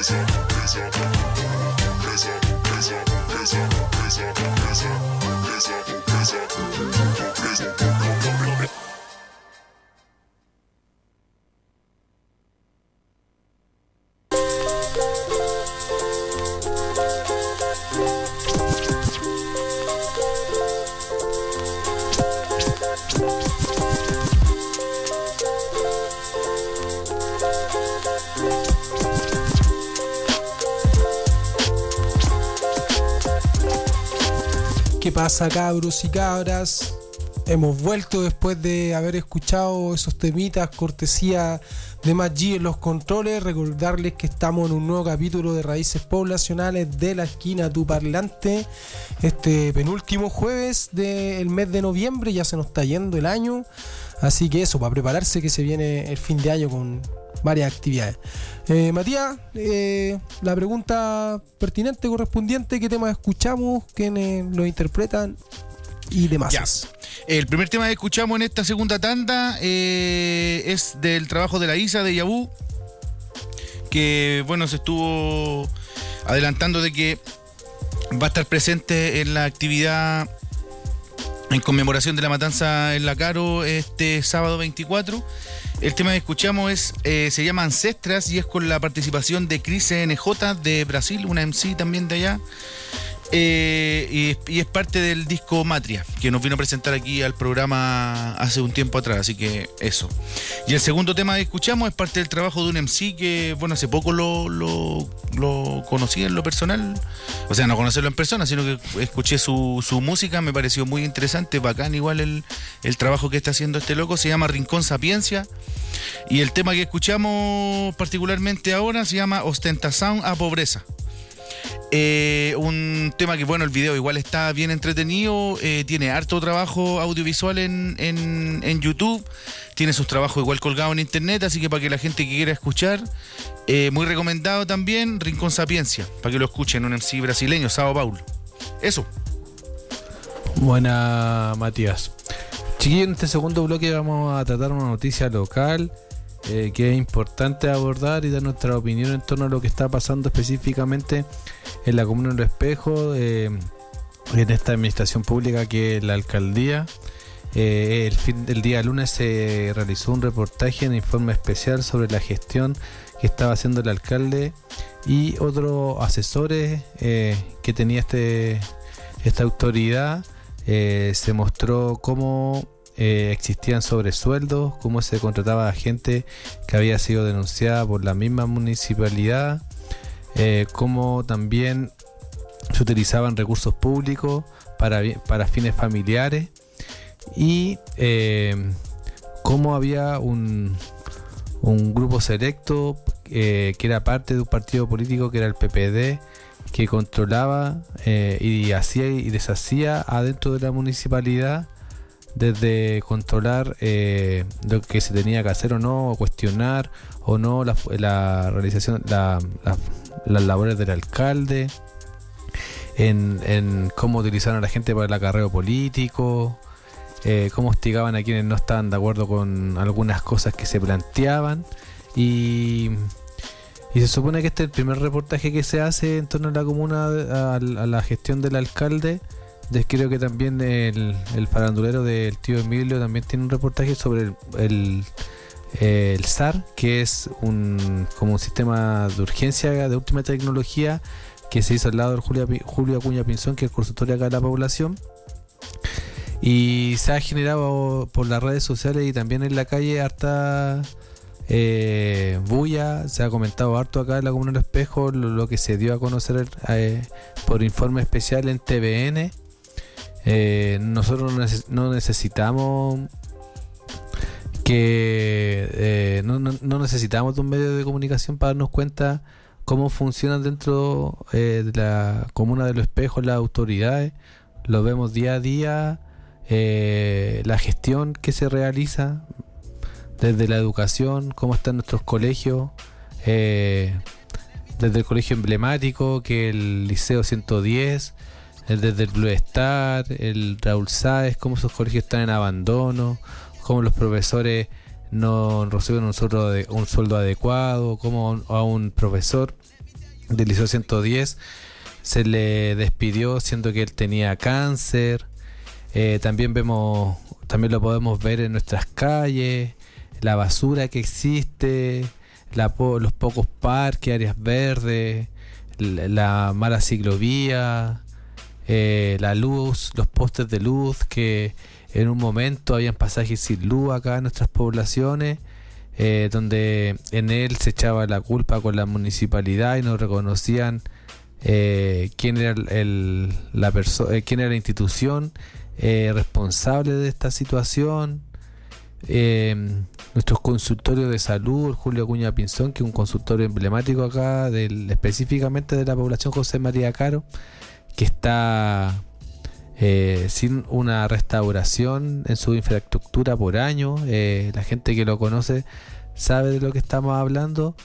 ¿Qué pasa, cabros y cabras? Hemos vuelto después de haber escuchado esos temitas, cortesía de Matt G en los controles. Recordarles que estamos en un nuevo capítulo de Raíces Poblacionales de la Esquina Tu Parlante. Este penúltimo jueves del mes de noviembre, ya se nos está yendo el año. Así que eso, para prepararse que se viene el fin de año con varias actividades. Eh, Matías, eh, la pregunta pertinente, correspondiente, ¿qué temas escuchamos? ¿Quiénes lo interpretan? Y demás. Ya. El primer tema que escuchamos en esta segunda tanda eh, es del trabajo de la Isa de Yabú, que bueno, se estuvo adelantando de que va a estar presente en la actividad en conmemoración de la matanza en La Caro este sábado veinticuatro. El tema que escuchamos es eh, se llama Ancestras y es con la participación de Cris C N J de Brasil, una M C también de allá. Eh, y, y es parte del disco Matria, que nos vino a presentar aquí al programa hace un tiempo atrás, así que eso. Y el segundo tema que escuchamos es parte del trabajo de un M C que, bueno, hace poco lo, lo, lo conocí en lo personal, o sea, no conocerlo en persona, sino que escuché su, su música, me pareció muy interesante, bacán igual el, el trabajo que está haciendo este loco. Se llama Rincón Sapiencia y el tema que escuchamos particularmente ahora se llama Ostentación a Pobreza. Eh, un tema que, bueno, el video igual está bien entretenido, eh, tiene harto trabajo audiovisual en, en, en YouTube, tiene sus trabajos igual colgados en internet, así que para que la gente que quiera escuchar, eh, muy recomendado también Rincón Sapiencia, para que lo escuchen, un M C brasileño, Sao Paulo. Eso. Buena, Matías. Chiquillos, en este segundo bloque vamos a tratar una noticia local eh, que es importante abordar y dar nuestra opinión en torno a lo que está pasando específicamente en la comuna del Espejo, eh, en esta administración pública que es la alcaldía. Eh, el, fin, el día lunes se realizó un reportaje en informe especial sobre la gestión que estaba haciendo el alcalde y otros asesores eh, que tenía este esta autoridad. Eh, se mostró cómo eh, existían sobresueldos, cómo se contrataba a gente que había sido denunciada por la misma municipalidad, eh, cómo también se utilizaban recursos públicos para, para fines familiares y eh, cómo había un, un grupo selecto eh, que era parte de un partido político que era el P P D, que controlaba eh, y hacía y deshacía adentro de la municipalidad, desde controlar eh, lo que se tenía que hacer o no, o cuestionar o no la, la realización, la, la, las labores del alcalde, en, en cómo utilizaron a la gente para el acarreo político, eh, cómo hostigaban a quienes no estaban de acuerdo con algunas cosas que se planteaban. Y Y se supone que este es el primer reportaje que se hace en torno a la comuna, a, a la gestión del alcalde. Des, creo que también el, el farandulero del tío Emilio también tiene un reportaje sobre el, el, el S A R, que es un como un sistema de urgencia de última tecnología que se hizo al lado del Julio, Julio Acuña Pinzón, que es el consultorio acá de la población. Y se ha generado por las redes sociales y también en la calle harta Eh, bulla. Se ha comentado harto acá en la comuna del Espejo lo, lo que se dio a conocer eh, por informe especial en T V N. Eh, nosotros no necesitamos que eh, no, no, no necesitamos de un medio de comunicación para darnos cuenta cómo funcionan dentro eh, de la comuna del Espejo las autoridades. Lo vemos día a día, eh, la gestión que se realiza desde la educación, cómo están nuestros colegios, eh, desde el colegio emblemático, que es el Liceo ciento diez, el, desde el Blue Star, el Raúl Sáez, cómo esos colegios están en abandono, cómo los profesores no reciben un sueldo, de, un sueldo adecuado, cómo a un profesor del Liceo ciento diez, se le despidió siendo que él tenía cáncer. Eh, también vemos, también lo podemos ver en nuestras calles, la basura que existe, la, los pocos parques, áreas verdes, la, la mala ciclovía, eh, la luz, los postes de luz que en un momento habían pasajes sin luz acá en nuestras poblaciones, eh, donde en él se echaba la culpa con la municipalidad y no reconocían eh, quién era el, el, la perso- eh, quién era la institución eh, responsable de esta situación. Eh, nuestros consultorios de salud, Julio Acuña Pinzón, que es un consultorio emblemático acá del, específicamente de la población José María Caro, que está eh, sin una restauración en su infraestructura por año. Eh, la gente que lo conoce sabe de lo que estamos hablando,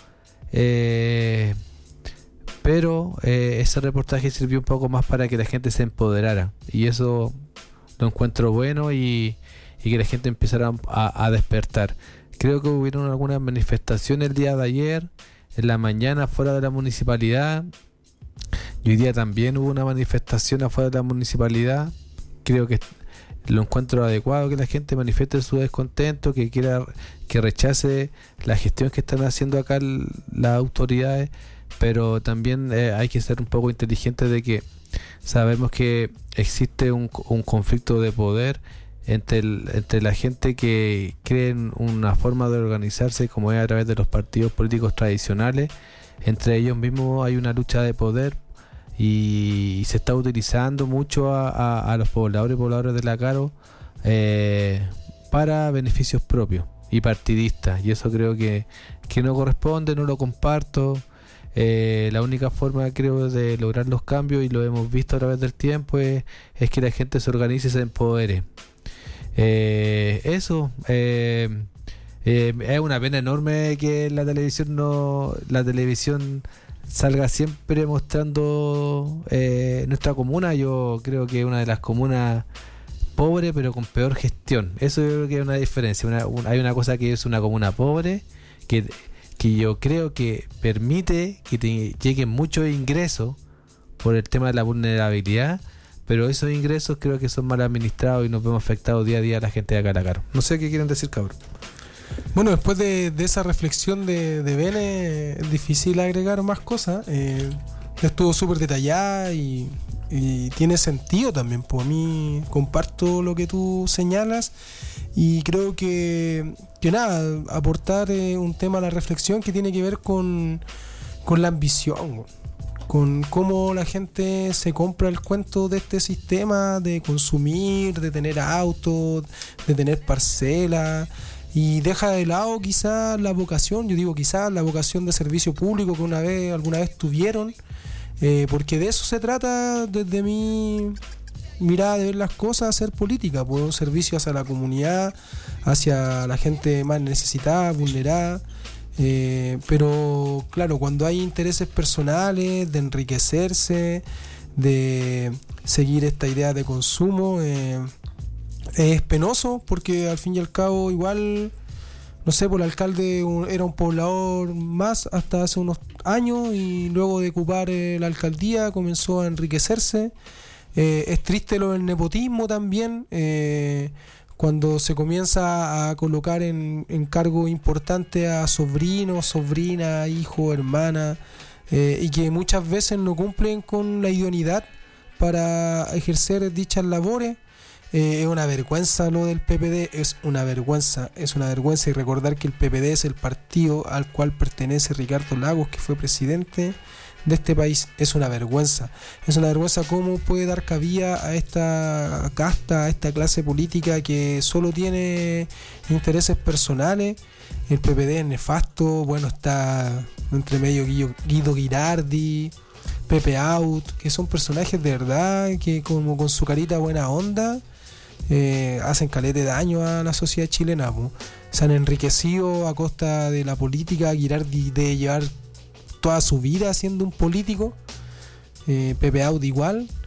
eh, pero eh, ese reportaje sirvió un poco más para que la gente se empoderara, y eso lo encuentro bueno, y y que la gente empezara a, a despertar. Creo que hubieron algunas manifestaciones el día de ayer, en la mañana fuera de la municipalidad, y hoy día también hubo una manifestación afuera de la municipalidad. Creo que lo encuentro adecuado que la gente manifieste su descontento, que quiera, que rechace la gestión que están haciendo acá las autoridades, pero también eh, hay que ser un poco inteligentes de que sabemos que existe un, un conflicto de poder entre, el, entre la gente que cree en una forma de organizarse como es a través de los partidos políticos tradicionales. Entre ellos mismos hay una lucha de poder, y se está utilizando mucho a, a, a los pobladores y pobladores de la Caro eh, para beneficios propios y partidistas, y eso creo que, que no corresponde, no lo comparto. Eh, la única forma, creo, de lograr los cambios, y lo hemos visto a través del tiempo, es, es que la gente se organice y se empodere. Eh, eso eh, eh, es una pena enorme que la televisión no la televisión salga siempre mostrando eh, nuestra comuna. Yo creo que es una de las comunas pobres pero con peor gestión. Eso yo creo que es una diferencia. Una, un, hay una cosa que es una comuna pobre que, que yo creo que permite que te lleguen muchos ingresos por el tema de la vulnerabilidad, pero esos ingresos creo que son mal administrados y nos vemos afectados día a día a la gente de acá a la Caro. No sé qué quieren decir, cabrón. Bueno, después de, de esa reflexión de, de Bene, es difícil agregar más cosas. Eh, estuvo súper detallada y, y tiene sentido también. Por mí comparto lo que tú señalas, y creo que, que nada, aportar eh, un tema a la reflexión que tiene que ver con, con la ambición, con cómo la gente se compra el cuento de este sistema de consumir, de tener autos, de tener parcelas, y deja de lado quizás la vocación, yo digo quizás la vocación de servicio público que una vez, alguna vez tuvieron, eh, porque de eso se trata desde mi mirada de ver las cosas, hacer política, pues un servicio hacia la comunidad, hacia la gente más necesitada, vulnerada. Eh, pero claro, cuando hay intereses personales de enriquecerse, de seguir esta idea de consumo, eh, es penoso, porque al fin y al cabo igual, no sé, por el alcalde era un poblador más hasta hace unos años, y luego de ocupar eh, la alcaldía comenzó a enriquecerse. Eh, es triste lo del nepotismo también, eh, cuando se comienza a colocar en, en cargo importante a sobrinos, sobrinas, hijos, hermanas, eh, y que muchas veces no cumplen con la idoneidad para ejercer dichas labores. Eh, es una vergüenza lo del P P D, es una vergüenza, es una vergüenza, y recordar que el P P D es el partido al cual pertenece Ricardo Lagos, que fue presidente de este país. Es una vergüenza, es una vergüenza cómo puede dar cabida a esta casta, a esta clase política que solo tiene intereses personales. El P P D es nefasto, bueno, está entre medio Guido, Guido Girardi, Pepe Out, que son personajes de verdad que como con su carita buena onda eh, hacen calete de daño a la sociedad chilena, po. Se han enriquecido a costa de la política. Girardi de llevar toda su vida siendo un político, eh, Pepe Out igual,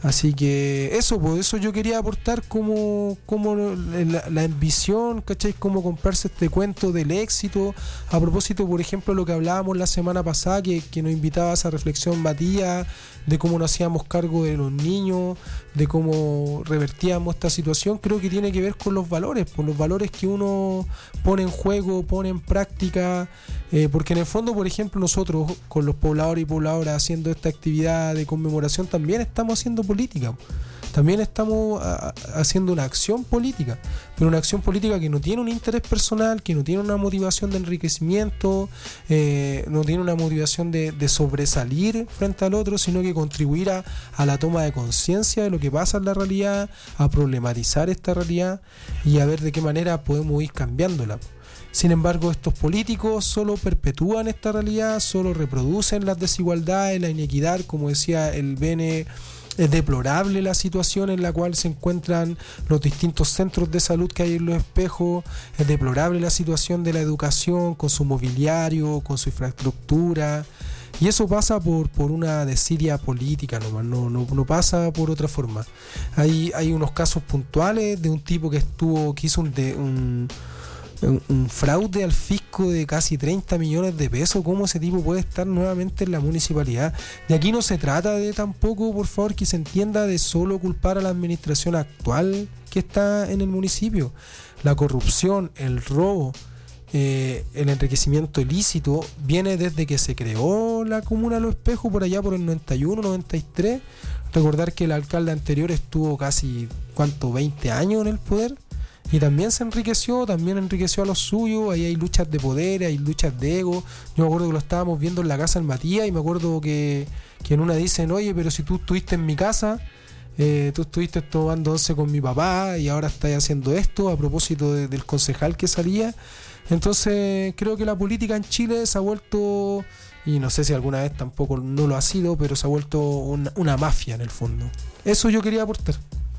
Así que eso, pues eso yo quería aportar como, como la, la ambición, ¿cachai? Como comprarse este cuento del éxito. A propósito, por ejemplo, lo que hablábamos la semana pasada, que, que nos invitaba a esa reflexión Matías, de cómo nos hacíamos cargo de los niños, de cómo revertíamos esta situación, creo que tiene que ver con los valores, con los valores que uno pone en juego, pone en práctica, eh, porque en el fondo, por ejemplo, nosotros con los pobladores y pobladoras haciendo esta actividad de conmemoración también estamos haciendo política. También estamos a, haciendo una acción política, pero una acción política que no tiene un interés personal, que no tiene una motivación de enriquecimiento, eh, no tiene una motivación de, de sobresalir frente al otro, sino que contribuir a, a la toma de conciencia de lo que pasa en la realidad, a problematizar esta realidad y a ver de qué manera podemos ir cambiándola. Sin embargo, estos políticos solo perpetúan esta realidad, solo reproducen las desigualdades, la inequidad, como decía el Bene. Es deplorable la situación en la cual se encuentran los distintos centros de salud que hay en Los Espejos. Es deplorable la situación de la educación con su mobiliario, con su infraestructura. Y eso pasa por, por una desidia política nomás, no, no, no pasa por otra forma. Hay, hay unos casos puntuales de un tipo que estuvo, que hizo un... De, un Un, un fraude al fisco de casi treinta millones de pesos. ¿Cómo ese tipo puede estar nuevamente en la municipalidad? Y aquí no se trata de tampoco, por favor, que se entienda de solo culpar a la administración actual que está en el municipio. La corrupción, el robo, eh, el enriquecimiento ilícito viene desde que se creó la comuna de Los Espejos, por allá por el noventa y uno, noventa y tres. Recordar que el alcalde anterior estuvo casi, ¿cuánto? veinte años en el poder. Y también se enriqueció, también enriqueció a los suyos. Ahí hay luchas de poder, hay luchas de ego. Yo me acuerdo que lo estábamos viendo en la casa del Matías y me acuerdo que, que en una dicen, oye, pero si tú estuviste en mi casa, eh, tú estuviste tomando once con mi papá y ahora estás haciendo esto a propósito de, del concejal que salía. Entonces creo que la política en Chile se ha vuelto, y no sé si alguna vez tampoco no lo ha sido, pero se ha vuelto una, una mafia en el fondo. Eso yo quería aportar.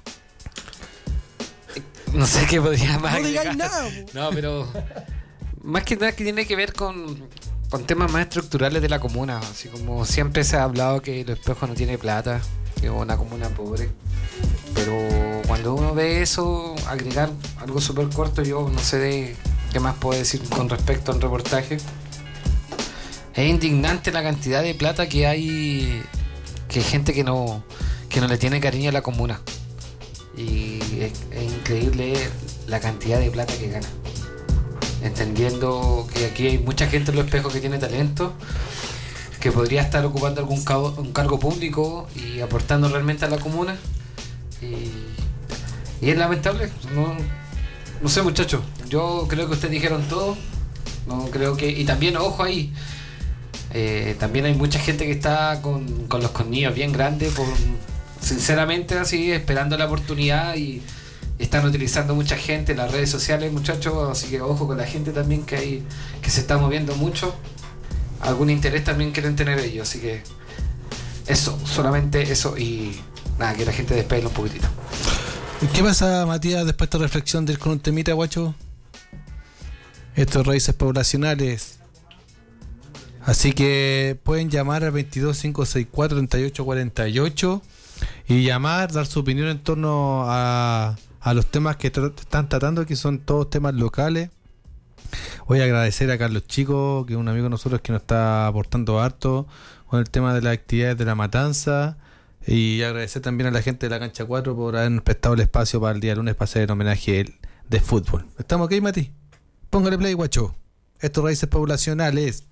No sé qué podría más. No digáis nada. No, pero más que nada que tiene que ver con, con temas más estructurales de la comuna. Así como siempre se ha hablado que Los Espejos no tiene plata, que es una comuna pobre. Pero cuando uno ve eso, agregar algo súper corto, yo no sé de qué más puedo decir con respecto al reportaje. Es indignante la cantidad de plata que hay, que hay gente que no, que no le tiene cariño a la comuna. Y es, es increíble la cantidad de plata que gana, entendiendo que aquí hay mucha gente en Los Espejos que tiene talento, que podría estar ocupando algún cargo, un cargo público y aportando realmente a la comuna, y, y es lamentable. No, no sé, muchachos, yo creo que ustedes dijeron todo. No creo que, y también ojo ahí, eh, también hay mucha gente que está con, con los cornillos bien grandes por, sinceramente, así, esperando la oportunidad, y están utilizando mucha gente las redes sociales, muchachos, así que ojo con la gente también que hay, que se está moviendo mucho. Algún interés también quieren tener ellos, así que eso, solamente eso, y nada, que la gente despegue un poquitito. ¿Qué pasa, Matías, después de esta reflexión del con un temita, guacho? Estos raíces poblacionales. Así que pueden llamar al veintidós cinco sesenta y cuatro treinta y ocho cuarenta y ocho y llamar, dar su opinión en torno a, a los temas que tra- están tratando, que son todos temas locales. Voy a agradecer a Carlos Chico, que es un amigo de nosotros que nos está aportando harto con el tema de las actividades de la matanza, y agradecer también a la gente de la cancha cuatro por habernos prestado el espacio para el día lunes para hacer el homenaje de fútbol. ¿Estamos ok, Mati? Póngale play, guacho. Estos raíces poblacionales.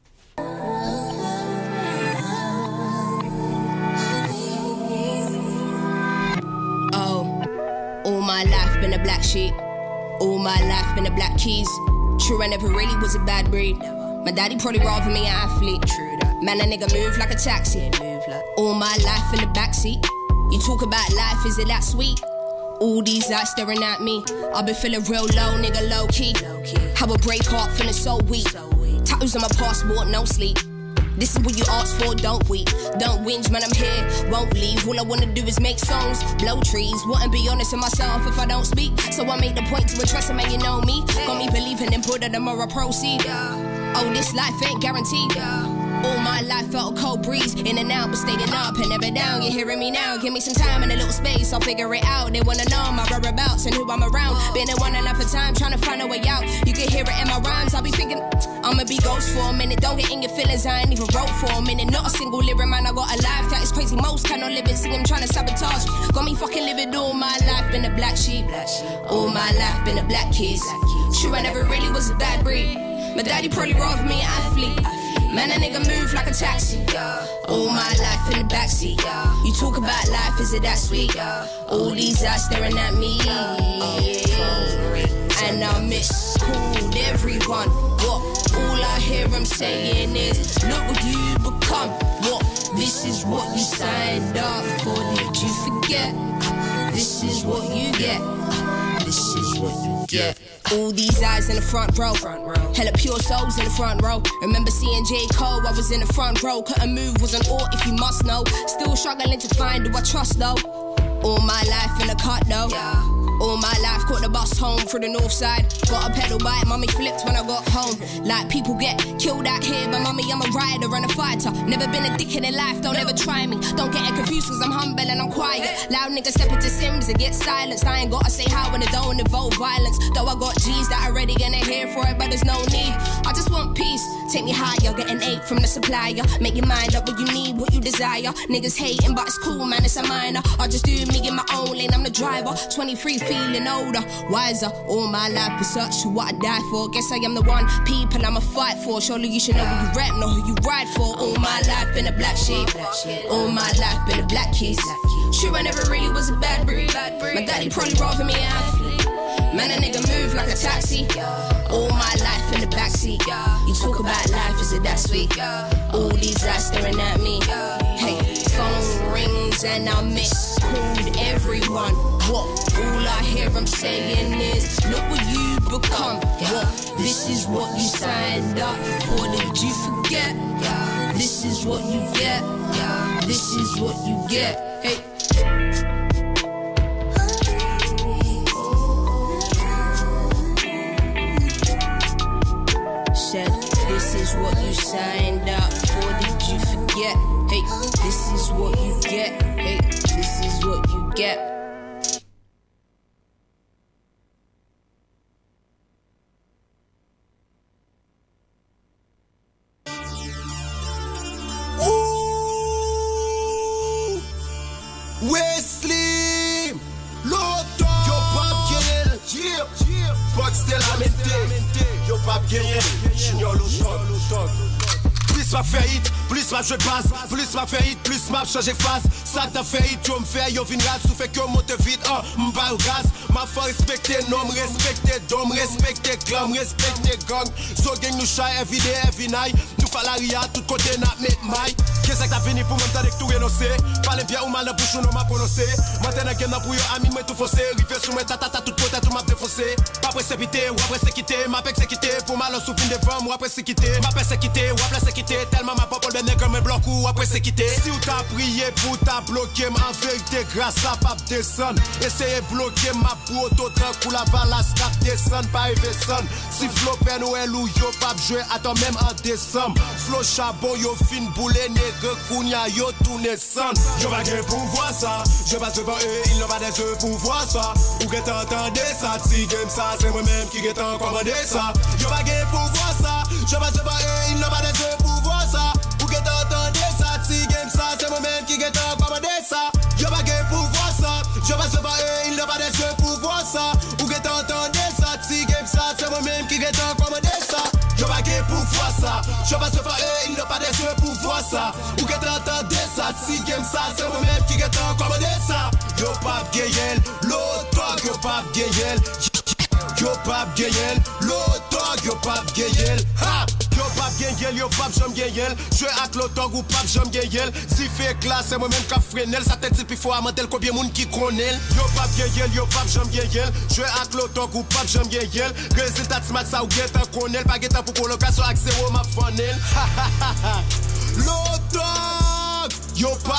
All my life been a black sheep. All my life been a black keys. True, I never really was a bad breed. My daddy probably rather me an athlete. True that. Man, a nigga move like a taxi. Move like. All my life in the backseat. You talk about life, is it that sweet? All these eyes staring at me. I've been feeling real low, nigga, low key. Low key. How a brave heart feeling so weak. So weak. Tattoos on my passport, no sleep. This is what you asked for, don't we? Don't whinge, man, I'm here, won't leave. All I wanna do is make songs, blow trees. Wouldn't be honest with myself if I don't speak. So I make the point to address it, man, you know me. Got me believing in Buddha, the more I proceed. Oh, this life ain't guaranteed. All my life felt a cold breeze. In and out, but staying up and never down. You're hearing me now. Give me some time and a little space, I'll figure it out. They wanna know my whereabouts and who I'm around. Been in one enough for time, trying to find a way out. You can hear it in my rhymes. I'll be thinking, I'ma be ghost for a minute. Don't get in your feelings, I ain't even wrote for a minute. Not a single lyric, man, I got a life that is crazy. Most cannot live it, see him trying to sabotage. Got me fucking living all my life, been a black sheep. All my life, been a black kiss. Sure, I never really was a bad breed. My daddy probably rather me an athlete. Man, a nigga move like a taxi. All my life in the backseat. You talk about life, is it that sweet? All these eyes staring at me. And I miscalled everyone. What? All I hear them saying is, look what you become. What? This is what you signed up for. Did you forget? This is what you get. This is what you get. All these eyes in the front row. Hella pure souls in the front row. Remember seeing J. Cole, I was in the front row. Couldn't move, was an ought if you must know. Still struggling to find who I trust though. All my life in a cut though. All my life caught the bus home through the north side. Got a pedal bike, mommy flipped when I got home. Like people get killed out here, but mommy I'm a rider and a fighter. Never been a dickhead in life, don't ever try me. Don't get it confused cause I'm humble and I'm quiet. Loud niggas step into Sims and get silenced. I ain't gotta say how when it don't involve violence. Though I got G's that are ready and they're here for it, but there's no need. I just want peace, take me higher. Get an eight from the supplier. Make your mind up what you need, what you desire. Niggas hating but it's cool man, it's a minor. I just do me in my own lane, I'm the driver. twenty-three feeling older, wiser. All my life is such what I die for. Guess I am the one people I'ma fight for. Surely you should know who you rep, know who you ride for. All my life been a black sheep. All my life been a black kiss. Sure I never really was a bad breed. My daddy probably rather me an athlete. Man a nigga move like a taxi. All my life in the backseat. You talk about life, is it that sweet? All these eyes staring at me. Hey, phone rings and I miscalled everyone. What? All I hear them saying is, look what you become. What? This is what you signed up for. Did you forget? This is what you get. This is what you get. Hey. Said, this is what you signed up for. Did you forget? Hey, this is what you get. Hey, this is what you get. Wesley, Loto, yo pap gagné, yeah, yeah, Box de la mente, yo pap gagné, Junior Loto. Plus ma fait hit, plus ma je passe, plus ma fait hit, plus ma change face. Ça t'a fait hit, yo m'fait, yo vin ras, ou fait que monte vite, oh, m'ba au gaz. Ma faut respecter, nom respecter, dom respecter, clam respecter, gang. So gang nous chay, every day, every night. Nous fa la ria, tout côté n'a met maille. Qu'est-ce que t'as venu pour m'entendre que tout renoncer? Parle bien ou mal dans bouche, non m'a prononcé. Maintenant que n'a pour yo ami, moi tout faussé. Rive sous moi, tata, tout côté, tout m'a défoncé. Pas précipité, ou après c'est quitté. Ma pek c'est quitté, pour mal sous fin devant, ou après c'est quitté. Ma pek c'est quitté, ou après c'est quitté. Tellement ma pop, le nègre me bloque, ou après c'est quitté. Si ou t'as prié pour t'a bloqué, en vérité, grâce à pap descend. Essayez bloquer ma proto, tant pour la valasse, cap descend, pas everson. Si Flo pen ou elle ou yo pap jouer, attends même en décembre. Flo chabon, yo fin boule, nègre, kounya, yo tourne son. Je vais gagner pour voir ça. Je passe devant eux, ils n'ont pas des yeux pour voir ça. Ou que t'entendez ça, si game ça, c'est moi-même qui get en commandé ça. Je vais gagner pour voir ça. Je passe devant eux, ils n'ont pas des yeux pour voir ça. Ou que t'entendez ça, si game ça, c'est moi-même qui get en commandé ça. Je vais gagner pour voir ça. Je passe devant eux, ils n'ont pas des yeux pour voir ça. Ou que t'entendez ça, si game ça, c'est moi-même qui get en commandé ça. Je vais gagner pour voir ça. Je passe devant eux, ils n'ont pas des yeux pour voir ça. Ou que t'entendez ça, si game ça, c'est moi-même qui get en commandé ça. Yo pap gayel, l'autre yo pap gayel. Yo pap gayel, l'autre yo pap gayel. Ha! Yo pap gayel, yo pap jam gayel. Je ak l'autre ou pap jam gayel. Si fait classe, c'est moi-même qui frenel. Ça tête il faut amantel combien moun qui connaît. Yo pap gayel, yo pap jam gayel. Je ak l'autre ou pap jam gayel. Résultat smat ça ou get en connaît. Pas get pour colocation accès au map funnel. Ha ha ha ha. L'autre yo pap gayel.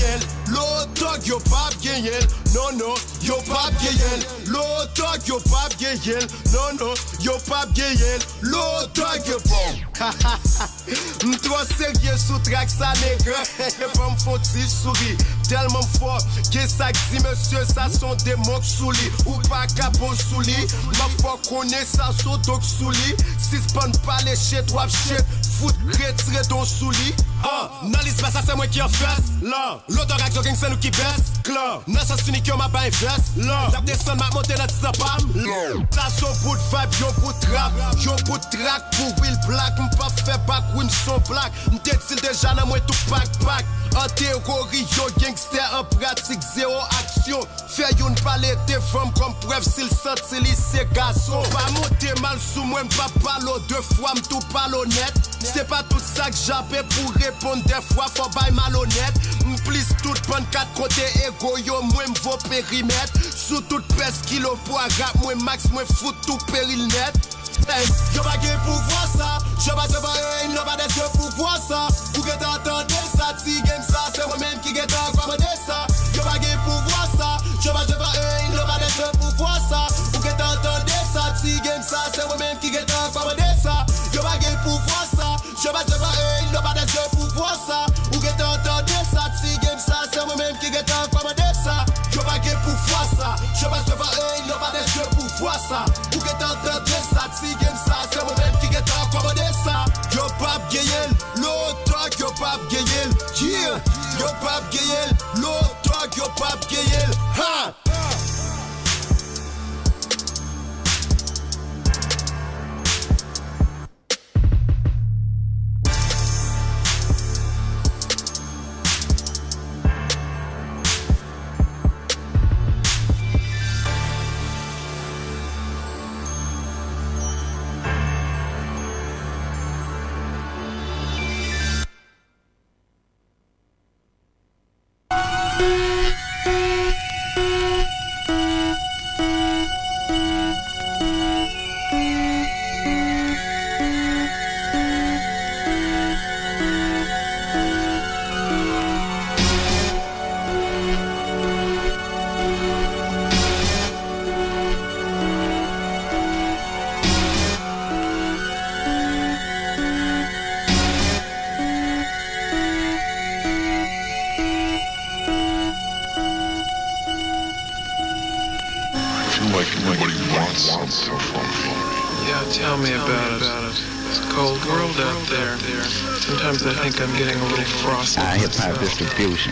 yel. Low dog, yo pap gen yel. Non, non, yo pap gen yel. Low dog, yo pap gen yel. Non, non, yo pap gen yel. Low dog, yo pap. M'tro sérieux sous track ça nègre. Pas m'font ti souris. Tellement fort, que ça dit monsieur, ça sont des mocs sous lit. Ou pas capot sous lit. Ma foi connaît ça, so donc sous lit. Si spawn pas les shit, wap shit. Foot retiré dans sous lit. Ah, nan l'ispa ça c'est moi qui en fesse. Là, l'autorac jogging c'est nous qui baisse. Claire, nan ça s'unit que m'a pas invest. Là, j'ap descend m'a monté dans tisa pam. Ça son bout de vibe, yon bout de rap. Yon bout de track pour Will Black. M'pas fait back, oui m'son black. M't'es il déjà nan moi tout pack pack. En théorie, yo gangster en pratique, zéro action. Fait yon palais des femmes comme preuve s'il senti li c'est garçon. Pas monter mal sous moi, m'pas palo deux fois, m'tou pas honnête. C'est pas tout ça que j'appelle pour répondre des fois, faut bail malhonnête. M'plisse tout bon quatre côtés égo, yo moi m'vaut périmètre. Sous toute pèse kilo poids rap, moi max, moi fout tout péril net. Hey, yo pas gay pour voir ça, je pas se barrer, il n'a pas des yeux pour voir ça. Pour que t'entendez ça, si game ça, c'est moi-même qui get en commandé ça. Yo pas gay pour voir ça, je pas se barrer, il n'a pas des yeux pour voir ça. Pour que t'entendez ça, si game ça, c'est moi-même qui get en commandé ça. Yo pas gay pour voir ça, je pas se barrer, il n'a pas des yeux pour voir ça. Pour que t'entendez ça, si game ça, c'est moi-même qui get en commandé ça. Yo pas gay pour voir ça, je pas se barrer, il n'a pas des yeux pour voir ça. Pour que t'entendez ça, si game ça, c'est moi-même qui get en commandé ça. Yo pap gayel, low talk, yo pap gayel. Yeah, yo pap gayel, low talk, yo pap gayel. Ha! Sometimes I think I'm getting a little frosty. Ah, hip hop distribution.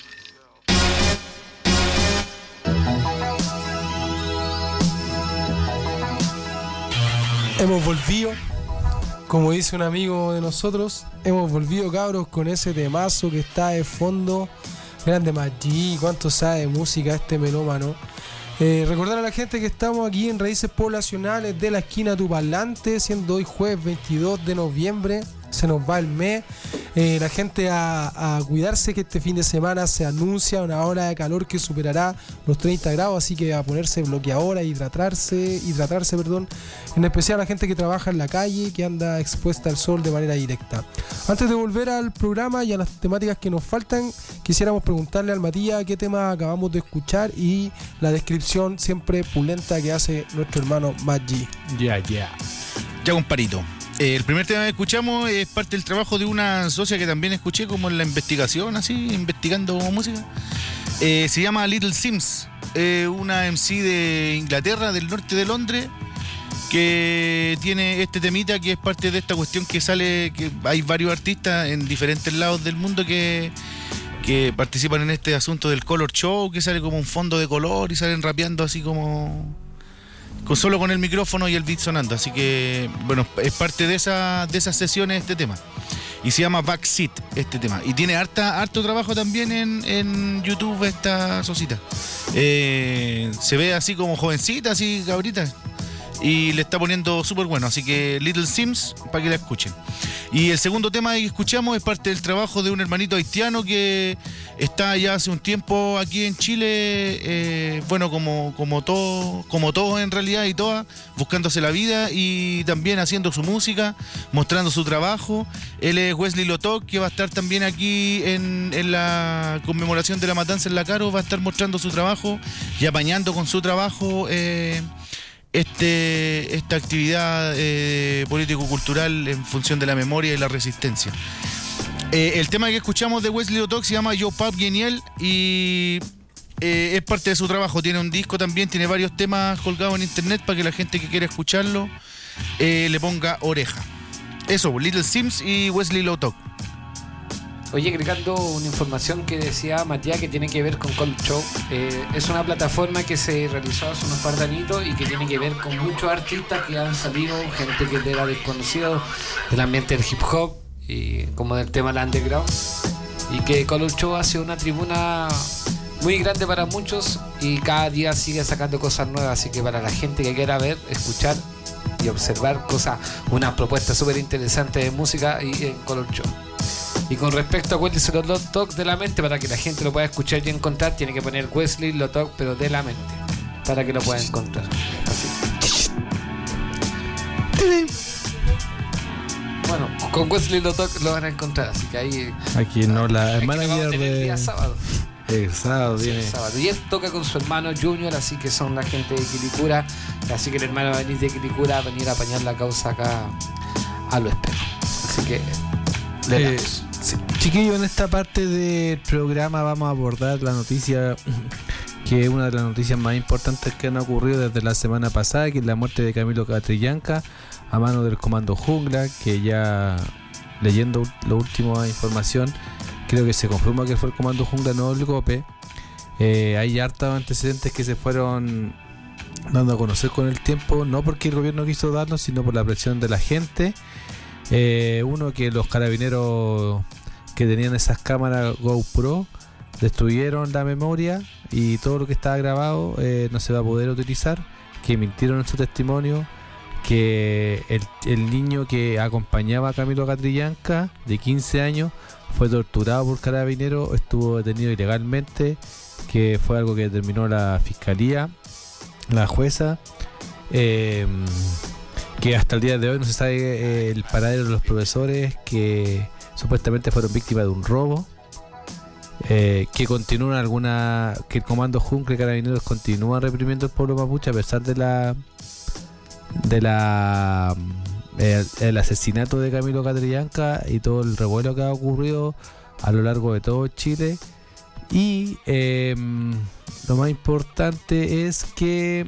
Hemos volvido, como dice un amigo de nosotros, hemos volvido cabros con ese temazo que está de fondo. Grande Maggi, cuánto sabe de música este melómano. Eh, recordar a la gente que estamos aquí en Raíces Poblacionales de la esquina Tupalante, siendo hoy jueves veintidós de noviembre. Se nos va el mes. Eh, la gente a, a cuidarse, que este fin de semana se anuncia una ola de calor que superará los treinta grados, así que a ponerse bloqueadora, hidratarse, hidratarse, perdón. En especial a la gente que trabaja en la calle, que anda expuesta al sol de manera directa. Antes de volver al programa y a las temáticas que nos faltan, quisiéramos preguntarle al Matías qué tema acabamos de escuchar y la descripción siempre pulenta que hace nuestro hermano Maggi. Ya, yeah, ya. Yeah. Ya, comparito. Eh, el primer tema que escuchamos es parte del trabajo de una socia que también escuché como en la investigación, así, investigando música. Eh, se llama Little Sims, eh, una M C de Inglaterra, del norte de Londres, que tiene este temita que es parte de esta cuestión que sale, que hay varios artistas en diferentes lados del mundo que, que participan en este asunto del color show, que sale como un fondo de color y salen rapeando así como... Con, solo con el micrófono y el beat sonando, así que bueno, es parte de esa de esas sesiones este tema y se llama Backseat este tema y tiene harta harto trabajo también en, en YouTube esta sosita. Eh, se ve así como jovencita, así cabrita, y le está poniendo súper bueno, así que Little Sims para que la escuchen. Y el segundo tema que escuchamos es parte del trabajo de un hermanito haitiano que está ya hace un tiempo aquí en Chile, eh, bueno, como, como todo, como todos en realidad y todas, buscándose la vida y también haciendo su música, mostrando su trabajo. Él es Wesley Lotok, que va a estar también aquí en, en la conmemoración de la matanza en La Caro, va a estar mostrando su trabajo y apañando con su trabajo eh, este, esta actividad eh, político-cultural en función de la memoria y la resistencia. Eh, el tema que escuchamos de Wesley Lotok se llama Yo Pap Genial y eh, es parte de su trabajo. Tiene un disco también, tiene varios temas colgados en internet para que la gente que quiera escucharlo eh, le ponga oreja. Eso, Little Sims y Wesley Lotok. Oye, agregando una información que decía Matías que tiene que ver con Cold Show. Eh, es una plataforma que se realizó hace unos par de añitos y que tiene que ver con muchos artistas que han salido, gente que era desconocido del ambiente del hip hop y como del tema del underground, y que Cold Show hace una tribuna muy grande para muchos y cada día sigue sacando cosas nuevas, así que para la gente que quiera ver, escuchar y observar cosas, una propuesta súper interesante de música y en Cold Show. Y con respecto a Wesley Lotok de la mente, para que la gente lo pueda escuchar y encontrar, tiene que poner Wesley Lotok pero de la mente para que lo pueda encontrar. Así. Bueno, con Wesley Lotok lo van a encontrar, así que ahí... Aquí no, la es hermana que de... el día sábado. El sábado Sí, viene. el sábado. Y él toca con su hermano Junior, así que son la gente de Quilicura. Así que el hermano va a venir de Quilicura a venir a apañar la causa acá a lo espejo. Así que... Eh, sí, chiquillos, en esta parte del programa vamos a abordar la noticia que es una de las noticias más importantes que han ocurrido desde la semana pasada, que es la muerte de Camilo Catrillanca a mano del Comando Jungla, que ya leyendo la última información creo que se confirma que fue el Comando Jungla, no el Gope. Eh, hay hartos antecedentes que se fueron dando a conocer con el tiempo, no porque el gobierno quiso darlos, sino por la presión de la gente. Eh, uno, que los carabineros que tenían esas cámaras GoPro destruyeron la memoria y todo lo que estaba grabado eh, no se va a poder utilizar, que mintieron en su testimonio, que el, el niño que acompañaba a Camilo Catrillanca de quince años fue torturado por carabineros, estuvo detenido ilegalmente, que fue algo que determinó la fiscalía, la jueza, eh, que hasta el día de hoy no se sabe eh, el paradero de los profesores que supuestamente fueron víctimas de un robo, eh, que continúan alguna, que el Comando Jungla y Carabineros continúa reprimiendo el pueblo mapuche a pesar de la de la el, el asesinato de Camilo Catrillanca y todo el revuelo que ha ocurrido a lo largo de todo Chile. Y eh, lo más importante es que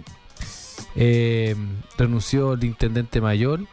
eh, renunció el intendente mayor,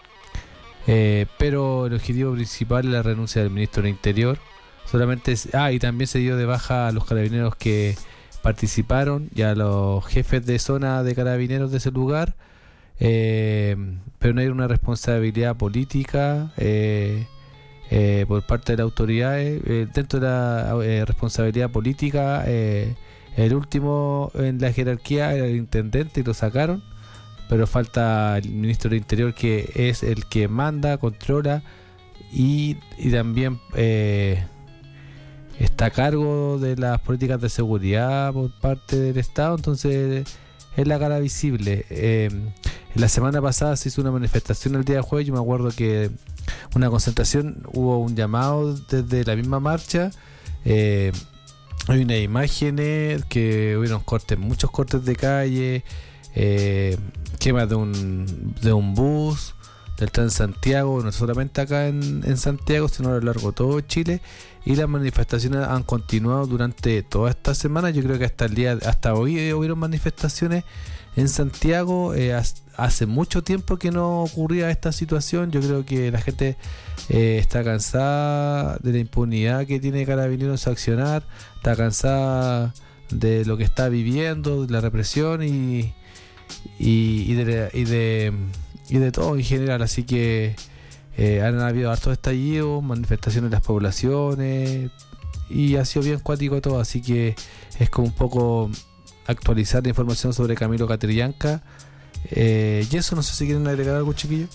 eh, pero el objetivo principal es la renuncia del ministro del Interior. Solamente es, ah, y también se dio de baja a los carabineros que participaron y a los jefes de zona de carabineros de ese lugar, eh, pero no hay una responsabilidad política eh, eh, por parte de las autoridades. Eh, dentro de la eh, responsabilidad política, eh, el último en la jerarquía era el intendente y lo sacaron, pero falta el ministro del Interior, que es el que manda, controla y, y también eh, está a cargo de las políticas de seguridad por parte del Estado. Entonces es la cara visible. Eh, la semana pasada se hizo una manifestación el día de jueves. Yo me acuerdo que una concentración, hubo un llamado desde la misma marcha. Eh, hay unas imágenes que hubieron cortes, muchos cortes de calle, eh, quemas de un, de un bus del Transantiago, no solamente acá en, en Santiago, sino a lo largo de todo Chile. Y las manifestaciones han continuado durante toda esta semana. Yo creo que hasta el día, hasta hoy hubieron manifestaciones en Santiago. Eh, hace mucho tiempo que no ocurría esta situación. Yo creo que la gente eh, está cansada de la impunidad que tiene Carabineros a accionar, está cansada de lo que está viviendo, de la represión y, y, y, de, y, de, y de todo en general. Así que Eh, han habido hartos estallidos, manifestaciones de las poblaciones y ha sido bien cuático todo, así que es como un poco actualizar la información sobre Camilo Catrillanca. Eh, y eso, no sé si quieren agregar algo, chiquillos.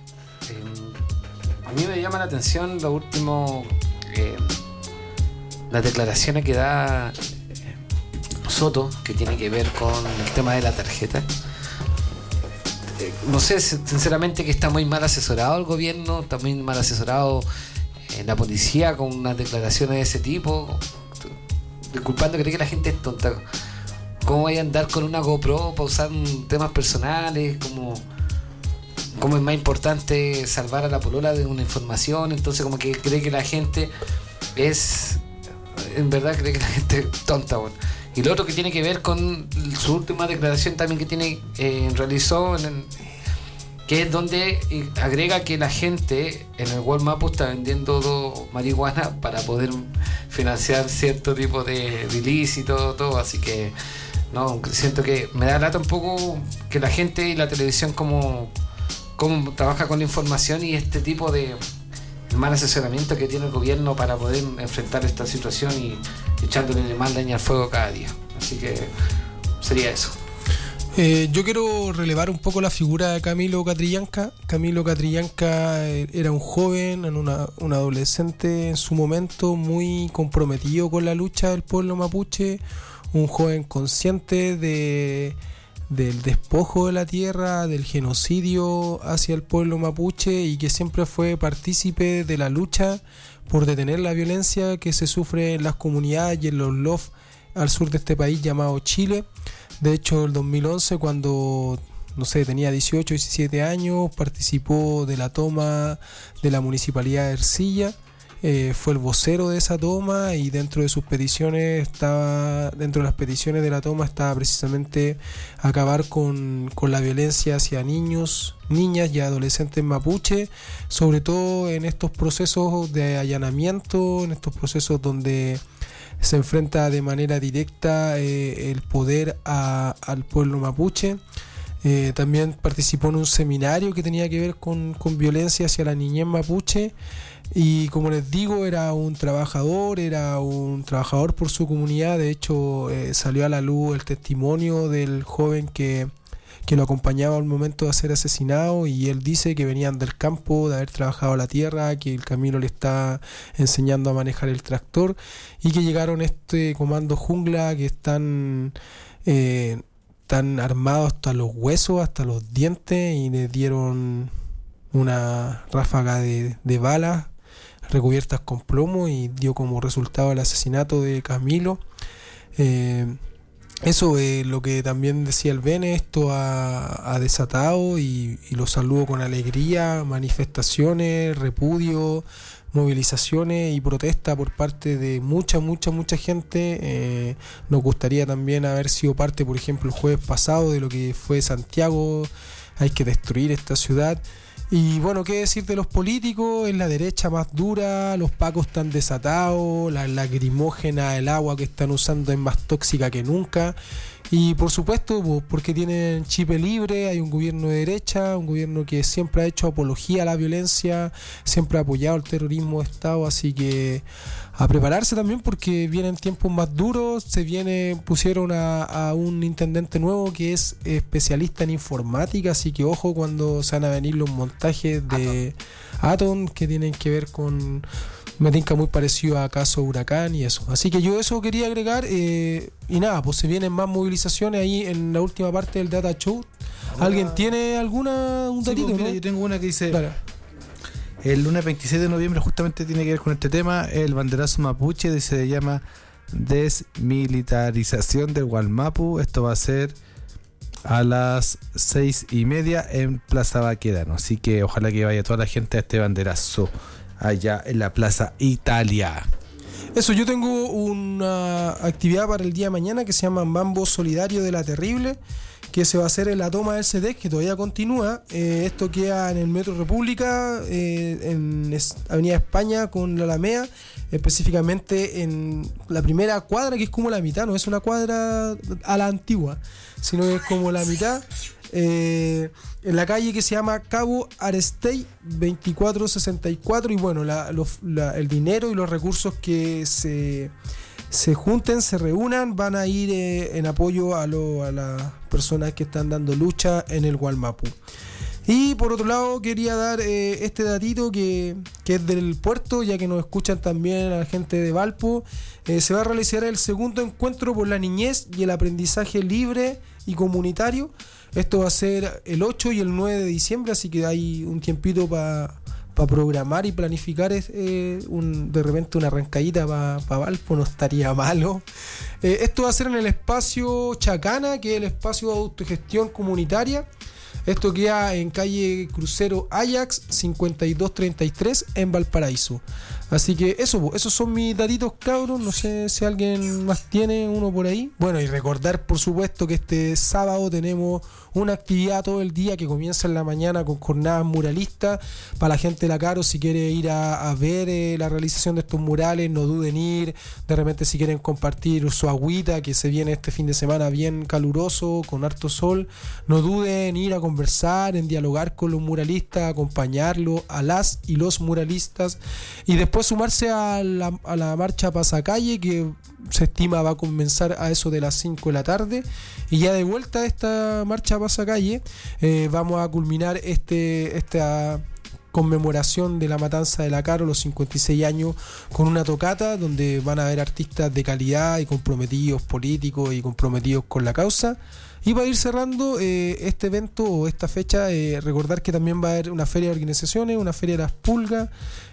Eh, a mí me llama la atención lo último, eh, las declaraciones que da Soto, que tiene que ver con el tema de la tarjeta. Eh, no sé, sinceramente que está muy mal asesorado el gobierno, está muy mal asesorado eh, la policía con unas declaraciones de ese tipo. Disculpando, creo que la gente es tonta. ¿Cómo voy a andar con una GoPro para usar temas personales? Como, como es más importante salvar a la polola de una información. Entonces como que cree que la gente es... En verdad cree que la gente es tonta, bueno. Y lo otro que tiene que ver con su última declaración también que tiene eh, realizó en el, que es donde agrega que la gente en el World Mapu está vendiendo marihuana para poder financiar cierto tipo de, de ilícito, todo, así que no, siento que me da lata un poco que la gente y la televisión como, como trabaja con la información y este tipo de mal asesoramiento que tiene el gobierno para poder enfrentar esta situación y echándole más leña al fuego cada día. Así que sería eso. Eh, yo quiero relevar un poco la figura de Camilo Catrillanca. Camilo Catrillanca era un joven, una, un adolescente en su momento muy comprometido con la lucha del pueblo mapuche, un joven consciente de del despojo de la tierra, del genocidio hacia el pueblo mapuche y que siempre fue partícipe de la lucha por detener la violencia que se sufre en las comunidades y en los L O F al sur de este país llamado Chile. De hecho, el dos mil once, cuando, no sé, tenía dieciocho, diecisiete años, participó de la toma de la municipalidad de Ercilla. Eh, fue el vocero de esa toma y dentro de sus peticiones estaba, dentro de las peticiones de la toma estaba precisamente acabar con, con la violencia hacia niños, niñas y adolescentes mapuche, sobre todo en estos procesos de allanamiento, en estos procesos donde se enfrenta de manera directa eh, el poder a, al pueblo mapuche. Eh, también participó en un seminario que tenía que ver con, con violencia hacia la niñez mapuche. Y como les digo, era un trabajador, era un trabajador por su comunidad. De hecho, eh, salió a la luz el testimonio del joven que, que lo acompañaba al momento de ser asesinado, y él dice que venían del campo, de haber trabajado la tierra, que el Camilo le está enseñando a manejar el tractor, y que llegaron este comando jungla que están, eh, están armados hasta los huesos, hasta los dientes, y le dieron una ráfaga de, de balas recubiertas con plomo y dio como resultado el asesinato de Camilo. Eh, eso es lo que también decía el Bene, esto ha, ha desatado y, y lo saludo con alegría, manifestaciones, repudio, movilizaciones y protesta por parte de mucha, mucha, mucha gente. Eh, nos gustaría también haber sido parte, por ejemplo, el jueves pasado de lo que fue Santiago. Hay que destruir esta ciudad. Y bueno, qué decir de los políticos, es la derecha más dura, los pacos están desatados, la lacrimógena, el agua que están usando es más tóxica que nunca. Y por supuesto, pues, porque tienen chip libre, hay un gobierno de derecha, un gobierno que siempre ha hecho apología a la violencia, siempre ha apoyado el terrorismo de Estado, así que a prepararse también porque vienen tiempos más duros. Se viene, pusieron a, a un intendente nuevo que es especialista en informática, así que ojo cuando se van a venir los montajes de Atom que tienen que ver con... Me tinca muy parecido a Caso Huracán y eso. Así que yo eso quería agregar. Eh, y nada, pues se vienen más movilizaciones ahí en la última parte del Data Show. ¿Alguien ah, tiene alguna un datito? Sí, pues, mira, ¿no? Yo tengo una que dice... Claro. El lunes veintiséis de noviembre justamente tiene que ver con este tema. El banderazo mapuche se llama desmilitarización del Gualmapu. Esto va a ser a las seis y media en Plaza Baquedano. Así que ojalá que vaya toda la gente a este banderazo allá en la Plaza Italia. Eso, yo tengo una actividad para el día de mañana que se llama Mambo Solidario de la Terrible, que se va a hacer en la toma del C D, que todavía continúa. Eh, esto queda en el Metro República, eh, en Avenida España con la Alameda, específicamente en la primera cuadra, que es como la mitad, no es una cuadra a la antigua, sino que es como la mitad. Eh, en la calle que se llama Cabo Arestey veinticuatro sesenta y cuatro, y bueno, la, los, la, el dinero y los recursos que se, se junten, se reúnan, van a ir eh, en apoyo a, lo, a las personas que están dando lucha en el Gualmapu. Y por otro lado quería dar eh, este datito que, que es del puerto, ya que nos escuchan también la gente de Valpo. Eh, se va a realizar el segundo encuentro por la niñez y el aprendizaje libre y comunitario. Esto va a ser el ocho y el nueve de diciembre, así que hay un tiempito para pa programar y planificar eh, un, de repente una arrancadita para pa Valpo, no estaría malo. Eh, esto va a ser en el espacio Chacana, que es el espacio de autogestión comunitaria. Esto queda en calle Crucero Ajax cincuenta y dos treinta y tres en Valparaíso. Así que eso, esos son mis datitos, cabros. No sé si alguien más tiene uno por ahí. Bueno, y recordar, por supuesto, que este sábado tenemos una actividad todo el día que comienza en la mañana con jornadas muralistas. Para la gente de la Caro, si quiere ir a, a ver eh, la realización de estos murales, no duden ir. De repente, si quieren compartir su agüita, que se viene este fin de semana bien caluroso, con harto sol, no duden en ir a conversar, en dialogar con los muralistas, acompañarlos, a las y los muralistas, y después sumarse a la, a la marcha Pasacalle, que se estima va a comenzar a eso de las cinco de la tarde. Y ya de vuelta a esta marcha Pasacalle, eh, vamos a culminar este esta conmemoración de la matanza de la Caro, los cincuenta y seis años, con una tocata donde van a haber artistas de calidad y comprometidos políticos y comprometidos con la causa. Y para ir cerrando eh, este evento o esta fecha, eh, recordar que también va a haber una feria de organizaciones, una feria de las pulgas,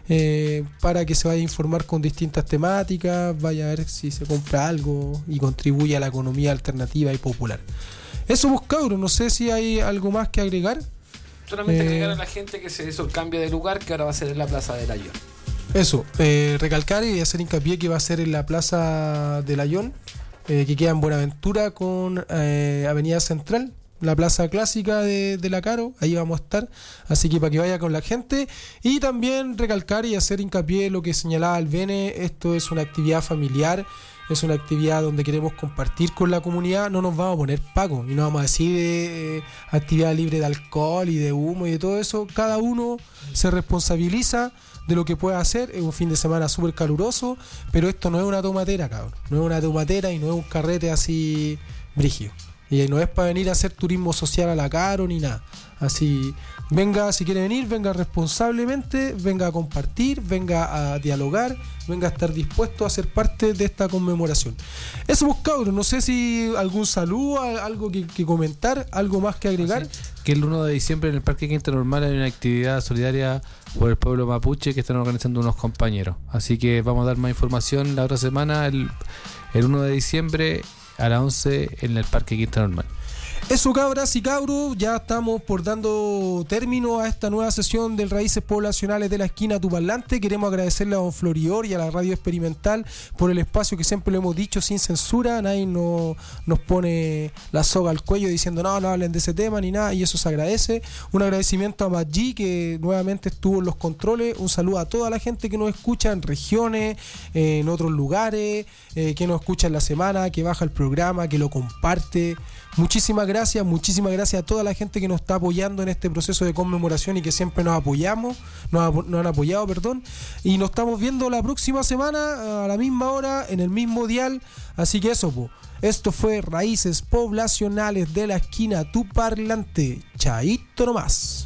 eh, para que se vaya a informar con distintas temáticas, vaya a ver si se compra algo y contribuye a la economía alternativa y popular. Eso, pues, cabros, no sé si hay algo más que agregar. Solamente eh, agregar a la gente que se hizo el cambio de lugar, que ahora va a ser en la Plaza de Layón. Eso, eh, recalcar y hacer hincapié que va a ser en la Plaza de Layón, eh, que queda en Buenaventura con eh, Avenida Central, la plaza clásica de, de la Caro. Ahí vamos a estar, así que para que vaya con la gente. Y también recalcar y hacer hincapié en lo que señalaba el Bene: esto es una actividad familiar, es una actividad donde queremos compartir con la comunidad. No nos vamos a poner pagos y no vamos a decir eh, actividad libre de alcohol y de humo y de todo eso. Cada uno se responsabiliza de lo que puede hacer. Es un fin de semana súper caluroso, pero esto no es una tomatera, cabrón. No es una tomatera y no es un carrete así brígido. Y no es para venir a hacer turismo social a la Caro ni nada. Así, venga, si quiere venir, venga responsablemente, venga a compartir, venga a dialogar, venga a estar dispuesto a ser parte de esta conmemoración. Eso, pues, cabros, no sé si algún saludo, algo que, que comentar, algo más que agregar. Así, que el uno de diciembre en el Parque Quinta Normal hay una actividad solidaria por el pueblo mapuche que están organizando unos compañeros. Así que vamos a dar más información la otra semana, el, el uno de diciembre a las once en el Parque Quinta Normal. Eso, cabras y cabros, ya estamos por dando término a esta nueva sesión del Raíces Poblacionales de la Esquina Tu Parlante. Queremos agradecerle a Don Florior y a la Radio Experimental por el espacio que siempre lo hemos dicho sin censura. Nadie no, nos pone la soga al cuello diciendo no, no hablen de ese tema ni nada, y eso se agradece. Un agradecimiento a Maggi, que nuevamente estuvo en los controles. Un saludo a toda la gente que nos escucha en regiones, eh, en otros lugares, eh, que nos escucha en la semana, que baja el programa, que lo comparte. Muchísimas gracias, muchísimas gracias a toda la gente que nos está apoyando en este proceso de conmemoración y que siempre nos apoyamos, nos, nos han apoyado, perdón. Y nos estamos viendo la próxima semana a la misma hora, en el mismo dial. Así que eso, po. Esto fue Raíces Poblacionales de la Esquina Tu Parlante. Chaito nomás.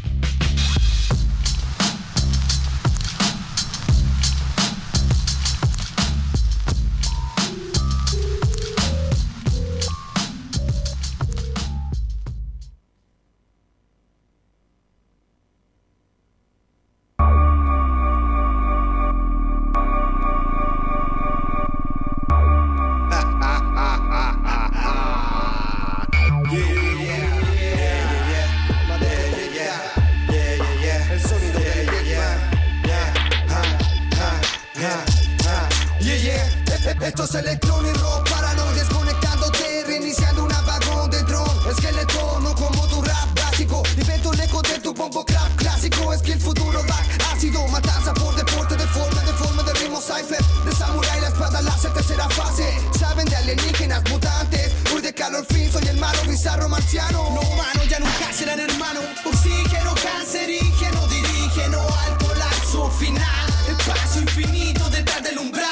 Estos electrones rock paranoides conectándote, reiniciando un apagón de dron. Esqueleto, no como tu rap básico. Invento el eco de tu bombo clap clásico. Es que el futuro va ácido, matanza por deporte, de forma, de forma de ritmo cipher. De samurái, la espada láser, tercera fase. Saben de alienígenas mutantes. Muy de calor fin, soy el malo bizarro marciano. No humano, ya nunca serán hermano. Oxígeno, cancerígeno, dirígeno al colapso final. El paso infinito detrás del umbral.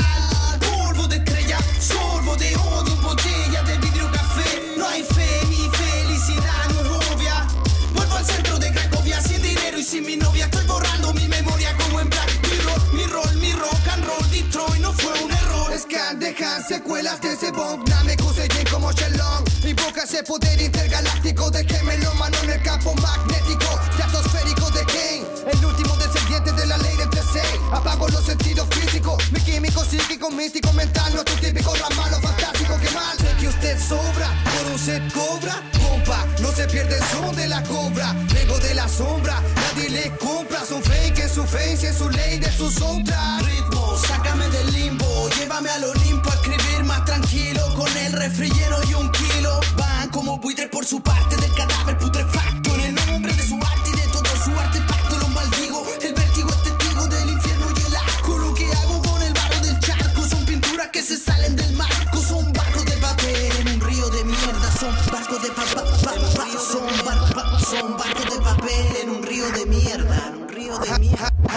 Sorbo de odio en botella de vidrio café. No hay fe, mi felicidad no es obvia. Vuelvo al centro de gran punk, name cose bien como Shenlong. Invoca ese poder intergaláctico de gemelo, mano en el campo magnético, estratosférico de Kane. El último descendiente de la ley de entre seis. Apago los sentidos físicos, mi químico, psíquico, místico, mental. No es tu típico rap malo, fantástico, que mal. Sé que usted sobra, por un set cobra. Compa, no se pierde el son de la cobra. Vengo de la sombra, nadie le compra. Son fake en su face, en su ley de sus otras. Ritmo, sácame del limbo, llévame al Olimpo a escribir más tranquilo. Con el refri lleno y un kilo. Van como buitres por su parte del cadáver putrefacto. En el nombre de su arte y de todo su artefacto los maldigo. El vértigo es testigo del infierno y el asco. Lo que hago con el barro del charco son pinturas que se salen del marco. Son barcos de papel en un río de mierda. Son barcos de papel, son, bar, son barcos de papel en un río de mierda. En un río de mierda.